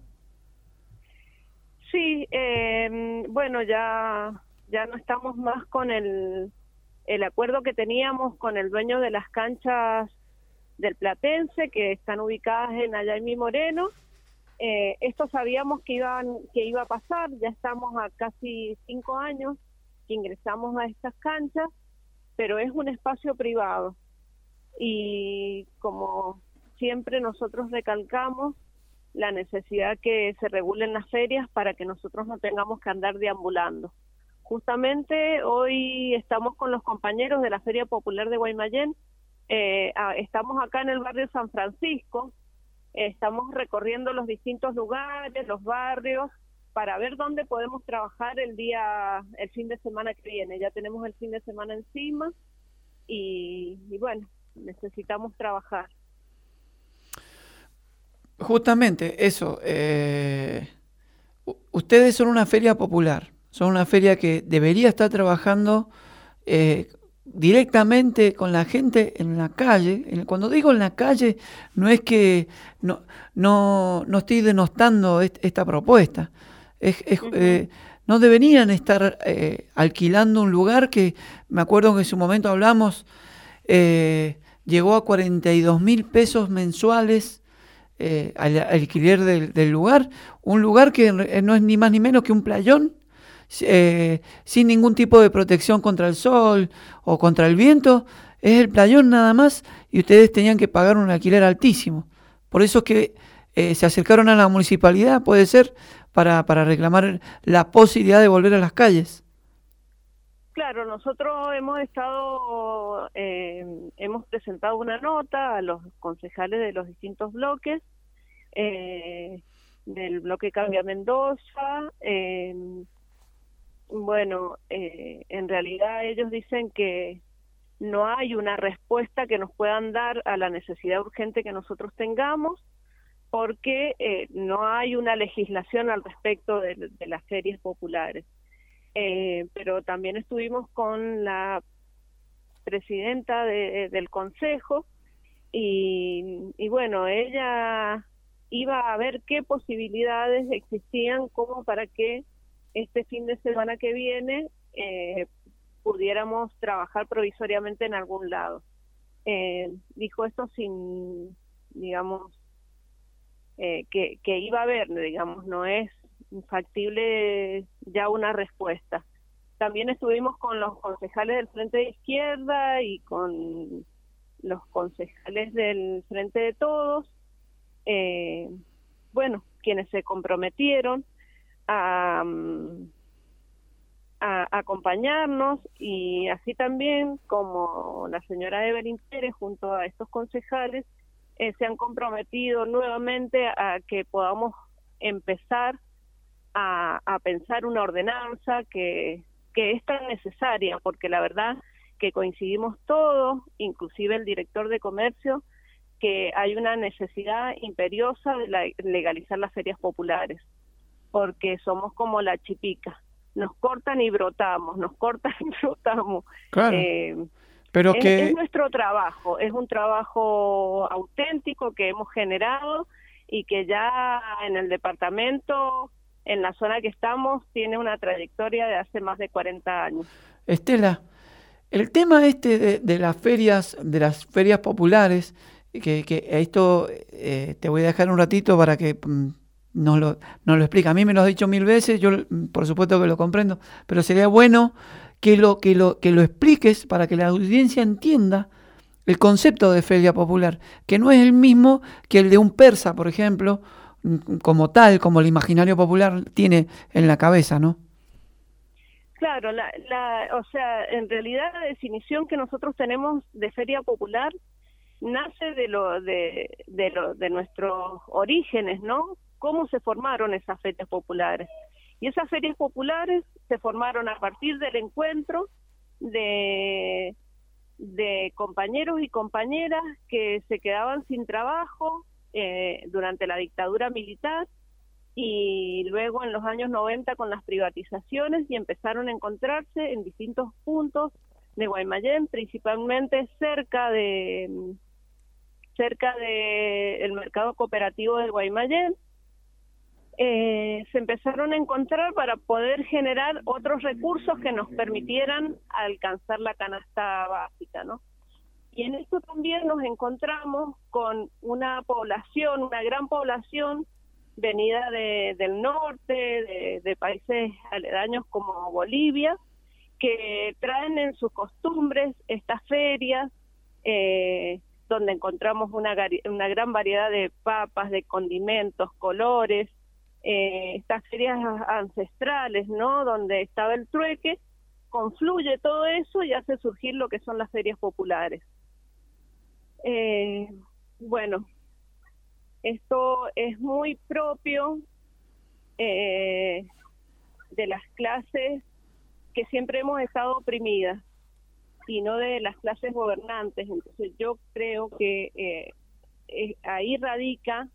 [SPEAKER 7] Sí, eh, bueno, ya, ya no estamos más con el, el acuerdo que teníamos con el dueño de las canchas del Platense, que están ubicadas en Jaime y Moreno. Eh, esto sabíamos que, iban, que iba a pasar, ya estamos a casi cinco años que ingresamos a estas canchas, pero es un espacio privado y como siempre nosotros recalcamos la necesidad que se regulen las ferias para que nosotros no tengamos que andar deambulando. Justamente hoy estamos con los compañeros de la Feria Popular de Guaymallén, eh, estamos acá en el barrio San Francisco, eh, estamos recorriendo los distintos lugares, los barrios, para ver dónde podemos trabajar el día, el fin de semana que viene. Ya tenemos el fin de semana encima y, y bueno, necesitamos trabajar.
[SPEAKER 1] Justamente eso, eh, ustedes son una feria popular, son una feria que debería estar trabajando eh, directamente con la gente en la calle. Cuando digo en la calle, no es que no, no, no estoy denostando est- esta propuesta. Es, es, uh-huh. eh, no deberían estar eh, alquilando un lugar que, me acuerdo que en su momento hablamos, eh, llegó a cuarenta y dos mil pesos mensuales eh, al alquiler del, del lugar, un lugar que no es ni más ni menos que un playón, eh, sin ningún tipo de protección contra el sol o contra el viento, es el playón nada más, y ustedes tenían que pagar un alquiler altísimo. Por eso es que eh, se acercaron a la municipalidad, puede ser, para, para reclamar la posibilidad de volver a las calles.
[SPEAKER 7] Claro, nosotros hemos estado, eh, hemos presentado una nota a los concejales de los distintos bloques, eh, del bloque Cambia Mendoza. Eh, bueno, eh, en realidad ellos dicen que no hay una respuesta que nos puedan dar a la necesidad urgente que nosotros tengamos, porque eh, no hay una legislación al respecto de, de las ferias populares. Eh, pero también estuvimos con la presidenta de, del consejo y, y bueno, ella iba a ver qué posibilidades existían como para que este fin de semana que viene eh, pudiéramos trabajar provisoriamente en algún lado. Eh, dijo esto sin, digamos, eh, que, que iba a haber, digamos, no es factible ya una respuesta. También estuvimos con los concejales del Frente de Izquierda y con los concejales del Frente de Todos, eh, bueno, quienes se comprometieron a, a acompañarnos, y así también como la señora Evelyn Pérez junto a estos concejales eh, se han comprometido nuevamente a que podamos empezar A, a pensar una ordenanza que, que es tan necesaria, porque la verdad que coincidimos todos, inclusive el director de comercio, que hay una necesidad imperiosa de la, legalizar las ferias populares, porque somos como la chipica, nos cortan y brotamos, nos cortan y brotamos.
[SPEAKER 1] Claro.
[SPEAKER 7] Eh,
[SPEAKER 1] Pero
[SPEAKER 7] es,
[SPEAKER 1] que...
[SPEAKER 7] es nuestro trabajo, es un trabajo auténtico que hemos generado y que ya en el departamento, en la zona que estamos, tiene una trayectoria de hace más de cuarenta años.
[SPEAKER 1] Estela, el tema este de, de las ferias, de las ferias populares, que, que esto eh, te voy a dejar un ratito para que mm, nos lo, nos lo explique. A mí me lo has dicho mil veces, yo por supuesto que lo comprendo, pero sería bueno que lo, que lo, que lo expliques para que la audiencia entienda el concepto de feria popular, que no es el mismo que el de un persa, por ejemplo, como tal, como el imaginario popular tiene en la cabeza, ¿no?
[SPEAKER 7] Claro, la, la, o sea, en realidad la definición que nosotros tenemos de feria popular nace de lo de, de, lo, de nuestros orígenes, ¿no? Cómo se formaron esas ferias populares. Y esas ferias populares se formaron a partir del encuentro de, de compañeros y compañeras que se quedaban sin trabajo eh, durante la dictadura militar, y luego en los años noventa con las privatizaciones, y empezaron a encontrarse en distintos puntos de Guaymallén, principalmente cerca de cerca de el mercado cooperativo de Guaymallén. Eh, se empezaron a encontrar para poder generar otros recursos que nos permitieran alcanzar la canasta básica, ¿no? Y en esto también nos encontramos con una población, una gran población venida de, del norte, de, de países aledaños como Bolivia, que traen en sus costumbres estas ferias, eh, donde encontramos una, una gran variedad de papas, de condimentos, colores, eh, estas ferias ancestrales, ¿no? Donde estaba el trueque, confluye todo eso y hace surgir lo que son las ferias populares. Eh, bueno, esto es muy propio eh, de las clases que siempre hemos estado oprimidas y no de las clases gobernantes. Entonces yo creo que eh, eh, ahí radica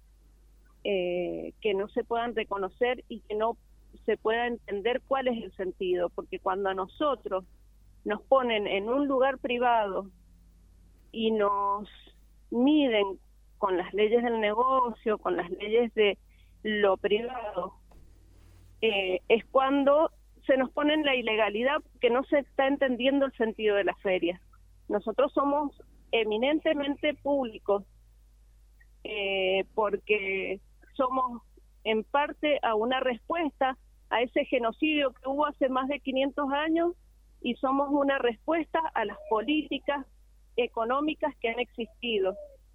[SPEAKER 7] eh, que no se puedan reconocer y que no se pueda entender cuál es el sentido, porque cuando a nosotros nos ponen en un lugar privado y nos miden con las leyes del negocio, con las leyes de lo privado, eh, es cuando se nos pone en la ilegalidad, que no se está entendiendo el sentido de la feria. Nosotros somos eminentemente públicos, eh, porque somos en parte a una respuesta a ese genocidio que hubo hace más de quinientos años, y somos una respuesta a las políticas económicas que han existido.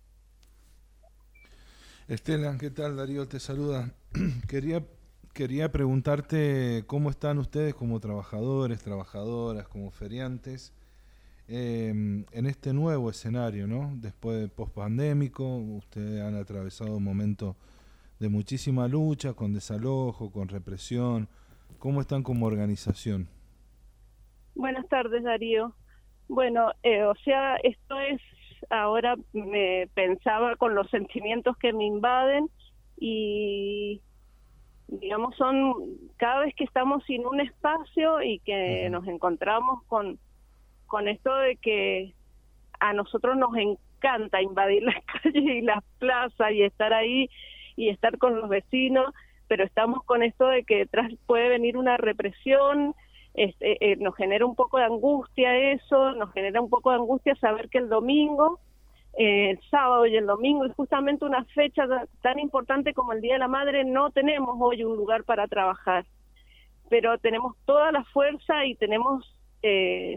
[SPEAKER 10] Estela, ¿qué tal? Darío te saluda. Quería quería preguntarte cómo están ustedes como trabajadores, trabajadoras, como feriantes, eh, en este nuevo escenario, ¿no? Después de pospandémico, ustedes han atravesado un momento de muchísima lucha, con desalojo, con represión. ¿Cómo están como organización?
[SPEAKER 7] Buenas tardes, Darío. Bueno, eh, o sea, esto es, ahora me pensaba con los sentimientos que me invaden, y digamos son cada vez que estamos sin un espacio y que uh-huh. nos encontramos con con esto de que a nosotros nos encanta invadir las calles y las plazas y estar ahí y estar con los vecinos, pero estamos con esto de que detrás puede venir una represión. Este, eh, nos genera un poco de angustia eso, nos genera un poco de angustia saber que el domingo, eh, el sábado y el domingo, es justamente una fecha tan importante como el Día de la Madre, no tenemos hoy un lugar para trabajar, pero tenemos toda la fuerza y tenemos, eh,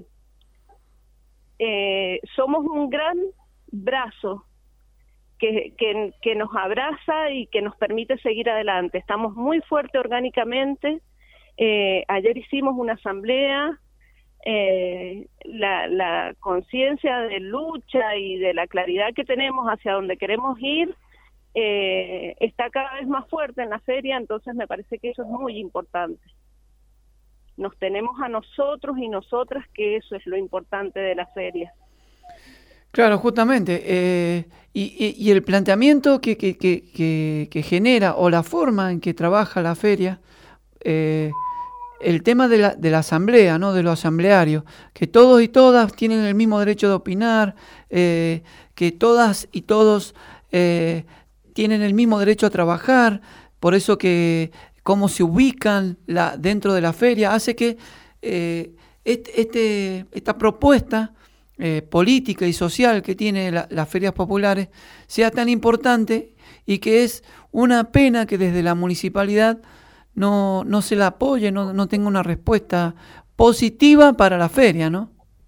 [SPEAKER 7] eh, somos un gran brazo que, que, que nos abraza y que nos permite seguir adelante. Estamos muy fuertes orgánicamente. Eh, ayer hicimos una asamblea, eh, la, la conciencia de lucha y de la claridad que tenemos hacia donde queremos ir eh, está cada vez más fuerte en la feria, entonces me parece que eso es muy importante. Nos tenemos a nosotros y nosotras, que eso es lo importante de la feria.
[SPEAKER 1] Claro, justamente, eh, y, y, y el planteamiento que, que, que, que, que genera, o la forma en que trabaja la feria, eh, el tema de la, de la asamblea, ¿no? De lo asambleario, que todos y todas tienen el mismo derecho de opinar, eh, que todas y todos eh, tienen el mismo derecho a trabajar, por eso que cómo se ubican la, dentro de la feria, hace que eh, este, este, esta propuesta eh, política y social que tiene la, las ferias populares sea tan importante, y que es una pena que desde la municipalidad no no se la apoye, no, no tenga una respuesta positiva para la feria, ¿no?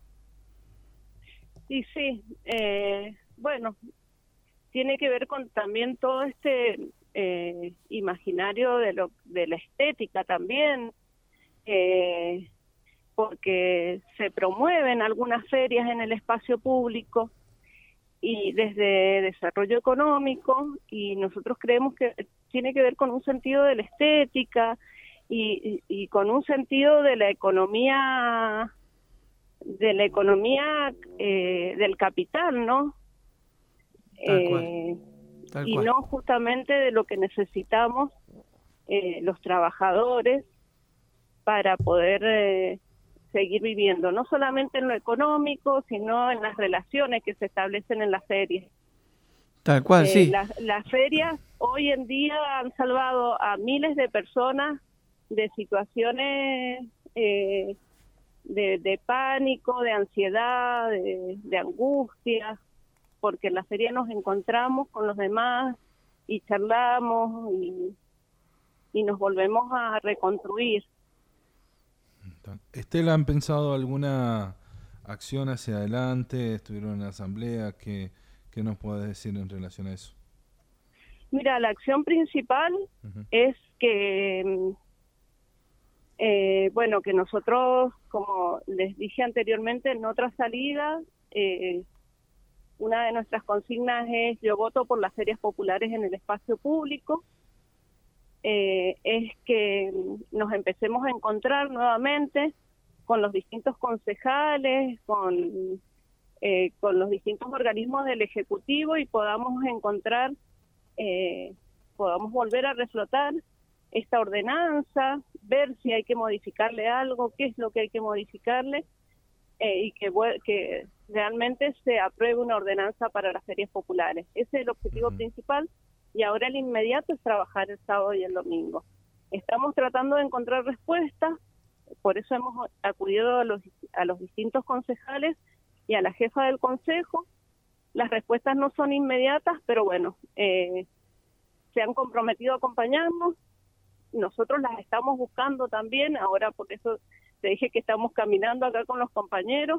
[SPEAKER 7] Y sí, eh, bueno, tiene que ver con también todo este eh, imaginario de, lo, de la estética también, eh, porque se promueven algunas ferias en el espacio público y desde desarrollo económico, y nosotros creemos que tiene que ver con un sentido de la estética y, y, y con un sentido de la economía de la economía eh, del capital, ¿no?
[SPEAKER 1] Tal cual.
[SPEAKER 7] Eh,
[SPEAKER 1] Tal
[SPEAKER 7] y
[SPEAKER 1] cual.
[SPEAKER 7] no justamente de lo que necesitamos eh, los trabajadores para poder eh, seguir viviendo, no solamente en lo económico, sino en las relaciones que se establecen en las ferias.
[SPEAKER 1] Tal cual,
[SPEAKER 7] Eh,
[SPEAKER 1] sí.
[SPEAKER 7] Las, las ferias hoy en día han salvado a miles de personas de situaciones eh, de, de pánico, de ansiedad, de, de angustia, porque en la feria nos encontramos con los demás y charlamos y, y nos volvemos a reconstruir.
[SPEAKER 10] Estela, ¿han pensado alguna acción hacia adelante? ¿Estuvieron en la asamblea? ¿Qué, qué nos puedes decir en relación a eso?
[SPEAKER 7] Mira, la acción principal uh-huh. es que, eh, bueno, que nosotros, como les dije anteriormente, en otra salida, eh, una de nuestras consignas es yo voto por las ferias populares en el espacio público. Eh, es que nos empecemos a encontrar nuevamente con los distintos concejales, con, eh, con los distintos organismos del Ejecutivo y podamos encontrar, eh, podamos volver a reflotar esta ordenanza, ver si hay que modificarle algo, qué es lo que hay que modificarle, eh, y que, que realmente se apruebe una ordenanza para las ferias populares. Ese es el objetivo uh-huh. principal. Y ahora el inmediato es trabajar el sábado y el domingo. Estamos tratando de encontrar respuestas, por eso hemos acudido a los, a los distintos concejales y a la jefa del consejo. Las respuestas no son inmediatas, pero bueno, eh, se han comprometido a acompañarnos. Nosotros las estamos buscando también, ahora por eso te dije que estamos caminando acá con los compañeros.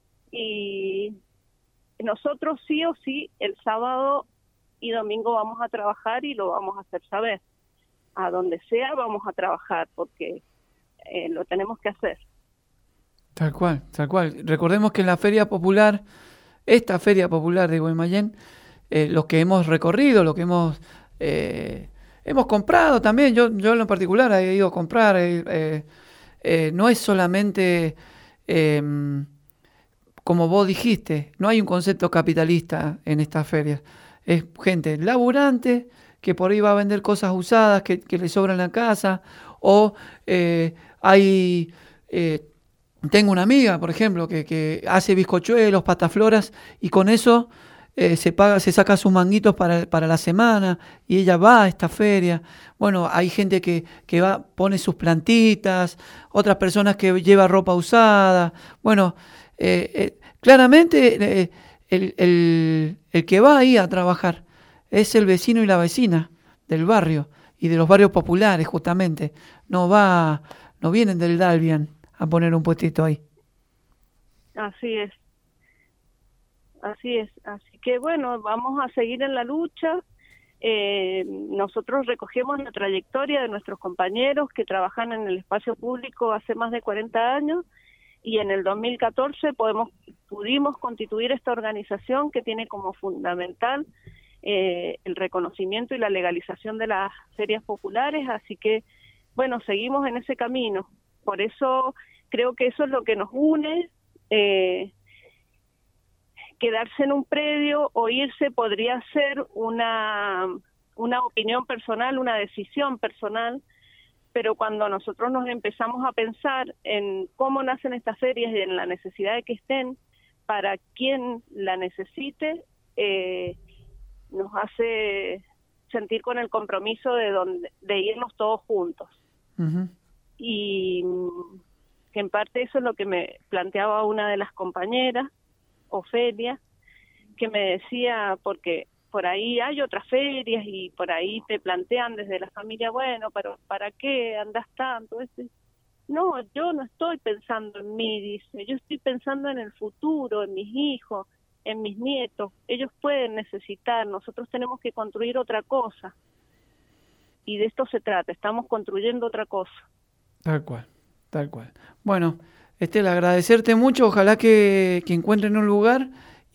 [SPEAKER 7] Y nosotros sí o sí el sábado y domingo vamos a trabajar y lo vamos a hacer saber. A donde sea vamos a trabajar porque eh, lo tenemos que hacer.
[SPEAKER 1] Tal cual, tal cual. Recordemos que en la Feria Popular, esta Feria Popular de Guaymallén, eh, los que hemos recorrido, lo que hemos eh, hemos comprado también, yo, yo en lo particular he ido a comprar, eh, eh, eh, no es solamente, eh, como vos dijiste, no hay un concepto capitalista en estas ferias. Es gente laburante que por ahí va a vender cosas usadas que, que le sobran en la casa, o eh, hay eh, tengo una amiga, por ejemplo, que, que hace bizcochuelos, patafloras, y con eso eh, se paga, se saca sus manguitos para, para la semana, y ella va a esta feria. Bueno, hay gente que, que va, pone sus plantitas, otras personas que lleva ropa usada. Bueno, eh, eh, claramente eh, El, el, el que va ahí a trabajar es el vecino y la vecina del barrio y de los barrios populares, justamente. No va, no vienen del Dalbian a poner un puestito ahí.
[SPEAKER 7] Así es, así es. Así que bueno, vamos a seguir en la lucha. Eh, nosotros recogemos la trayectoria de nuestros compañeros que trabajan en el espacio público hace más de cuarenta años. Y en el dos mil catorce podemos, pudimos constituir esta organización que tiene como fundamental eh, el reconocimiento y la legalización de las ferias populares, así que, bueno, seguimos en ese camino. Por eso creo que eso es lo que nos une. Eh, quedarse en un predio o irse podría ser una, una opinión personal, una decisión personal, pero cuando nosotros nos empezamos a pensar en cómo nacen estas ferias y en la necesidad de que estén para quien la necesite, eh, nos hace sentir con el compromiso de, donde, de irnos todos juntos. Uh-huh. Y que en parte eso es lo que me planteaba una de las compañeras, Ofelia, que me decía, porque por ahí hay otras ferias y por ahí te plantean desde la familia, bueno, pero ¿para qué andas tanto? Este, no, yo no estoy pensando en mí, dice, yo estoy pensando en el futuro, en mis hijos, en mis nietos. Ellos pueden necesitar, nosotros tenemos que construir otra cosa. y de esto se trata, estamos construyendo otra cosa.
[SPEAKER 1] Tal cual, tal cual. Bueno, Estela, agradecerte mucho, ojalá que, que encuentren un lugar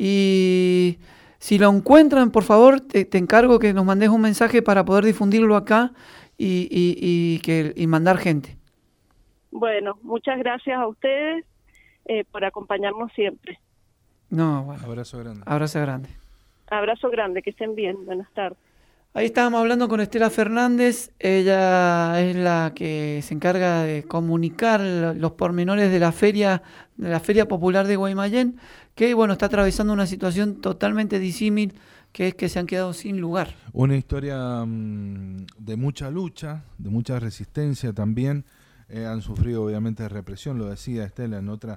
[SPEAKER 1] y si lo encuentran, por favor, te, te encargo que nos mandes un mensaje para poder difundirlo acá y, y, y, que, y mandar gente.
[SPEAKER 7] Bueno, muchas gracias a ustedes eh, por acompañarnos siempre.
[SPEAKER 1] No, bueno.
[SPEAKER 10] Abrazo grande.
[SPEAKER 1] Abrazo grande.
[SPEAKER 7] Abrazo grande, que estén bien, buenas tardes.
[SPEAKER 1] Ahí estábamos hablando con Estela Fernández, ella es la que se encarga de comunicar los pormenores de la feria, de la Feria Popular de Guaymallén, que bueno, está atravesando una situación totalmente disímil, que es que se han quedado sin lugar.
[SPEAKER 10] Una historia mmm, de mucha lucha, de mucha resistencia también, eh, han sufrido obviamente represión, lo decía Estela, en otra...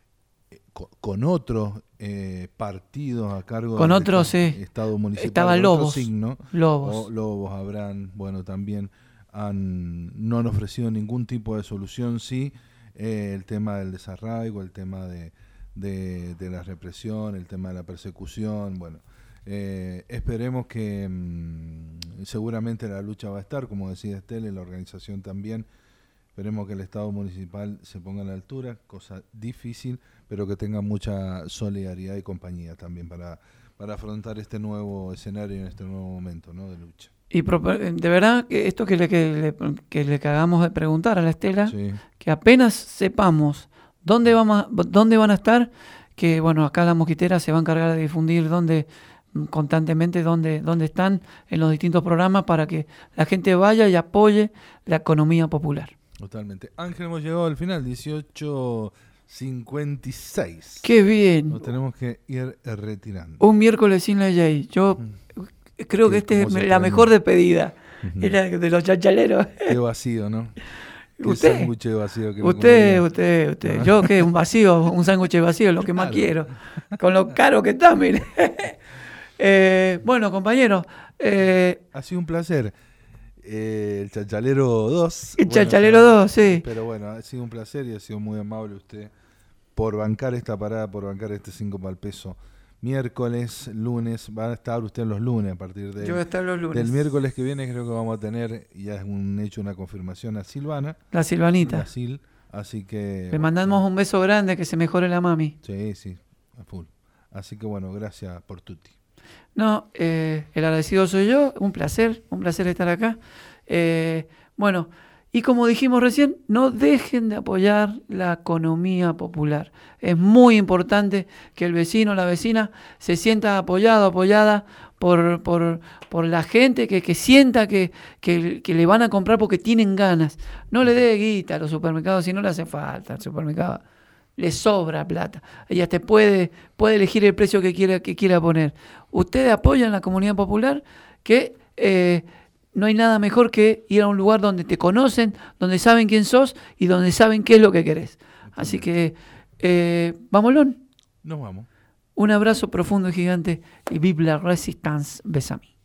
[SPEAKER 10] con otros eh, partidos a cargo
[SPEAKER 1] con
[SPEAKER 10] del
[SPEAKER 1] otros,
[SPEAKER 10] estado,
[SPEAKER 1] sí.
[SPEAKER 10] estado municipal,
[SPEAKER 1] estaba Lobos,
[SPEAKER 10] signo,
[SPEAKER 1] Lobos.
[SPEAKER 10] O Lobos habrán, bueno, también han, no han ofrecido ningún tipo de solución, sí, eh, el tema del desarraigo, el tema de, de, de la represión, el tema de la persecución, bueno, eh, esperemos que mmm, seguramente la lucha va a estar, como decía Estela, la organización también. Esperemos que el Estado municipal se ponga a la altura, cosa difícil, pero que tenga mucha solidaridad y compañía también para, para afrontar este nuevo escenario en este nuevo momento, ¿no?, de lucha.
[SPEAKER 1] Y de verdad que esto que le, que le, que le acabamos de preguntar a la Estela, sí. Que apenas sepamos dónde, vamos, dónde van a estar, que bueno, acá la Mosquitera se va a encargar de difundir dónde constantemente dónde, dónde están en los distintos programas para que la gente vaya y apoye la economía popular.
[SPEAKER 10] Totalmente. Ángel, hemos llegado al final, dieciocho cincuenta y seis.
[SPEAKER 1] ¡Qué bien!
[SPEAKER 10] Nos tenemos que ir retirando.
[SPEAKER 1] Un miércoles sin la Jay. Yo mm. creo que este es la mejor despedida. Uh-huh. Era de los chachaleros.
[SPEAKER 10] Qué vacío, ¿no? Qué
[SPEAKER 1] usted,
[SPEAKER 10] sándwich vacío que
[SPEAKER 1] usted, usted, usted. ¿No? Yo que un vacío, un sándwich vacío, lo que claro. más quiero. Con lo caro que está, mire. eh, bueno, compañeros. Eh,
[SPEAKER 10] ha sido un placer. Eh, el Chachalero dos.
[SPEAKER 1] El
[SPEAKER 10] bueno,
[SPEAKER 1] Chachalero dos, sí.
[SPEAKER 10] Pero bueno, ha sido un placer y ha sido muy amable usted por bancar esta parada, por bancar este cinco para el peso. Miércoles, lunes, va a estar usted los lunes a partir de...
[SPEAKER 1] Yo voy a estar los lunes.
[SPEAKER 10] Del miércoles que viene creo que vamos a tener, ya es un hecho, una confirmación a Silvana.
[SPEAKER 1] La Silvanita.
[SPEAKER 10] La Sil, así que...
[SPEAKER 1] Le mandamos un beso grande, que se mejore la mami.
[SPEAKER 10] Sí, sí, a full. Así que bueno, gracias por tutti.
[SPEAKER 1] No, eh, el agradecido soy yo, un placer, un placer estar acá. Eh, bueno, y como dijimos recién, no dejen de apoyar la economía popular. Es muy importante que el vecino o la vecina se sienta apoyado, apoyada por, por, por la gente, que, que sienta que, que, que le van a comprar porque tienen ganas. No le dé guita a los supermercados si no le hace falta al supermercado. Le sobra plata. Ella te puede, puede elegir el precio que quiera, que quiera poner. Ustedes apoyan la comunidad popular, que eh, no hay nada mejor que ir a un lugar donde te conocen, donde saben quién sos y donde saben qué es lo que querés. Así que, eh, vámonos.
[SPEAKER 10] Nos vamos.
[SPEAKER 1] Un abrazo profundo y gigante y vive la Resistance. Besame.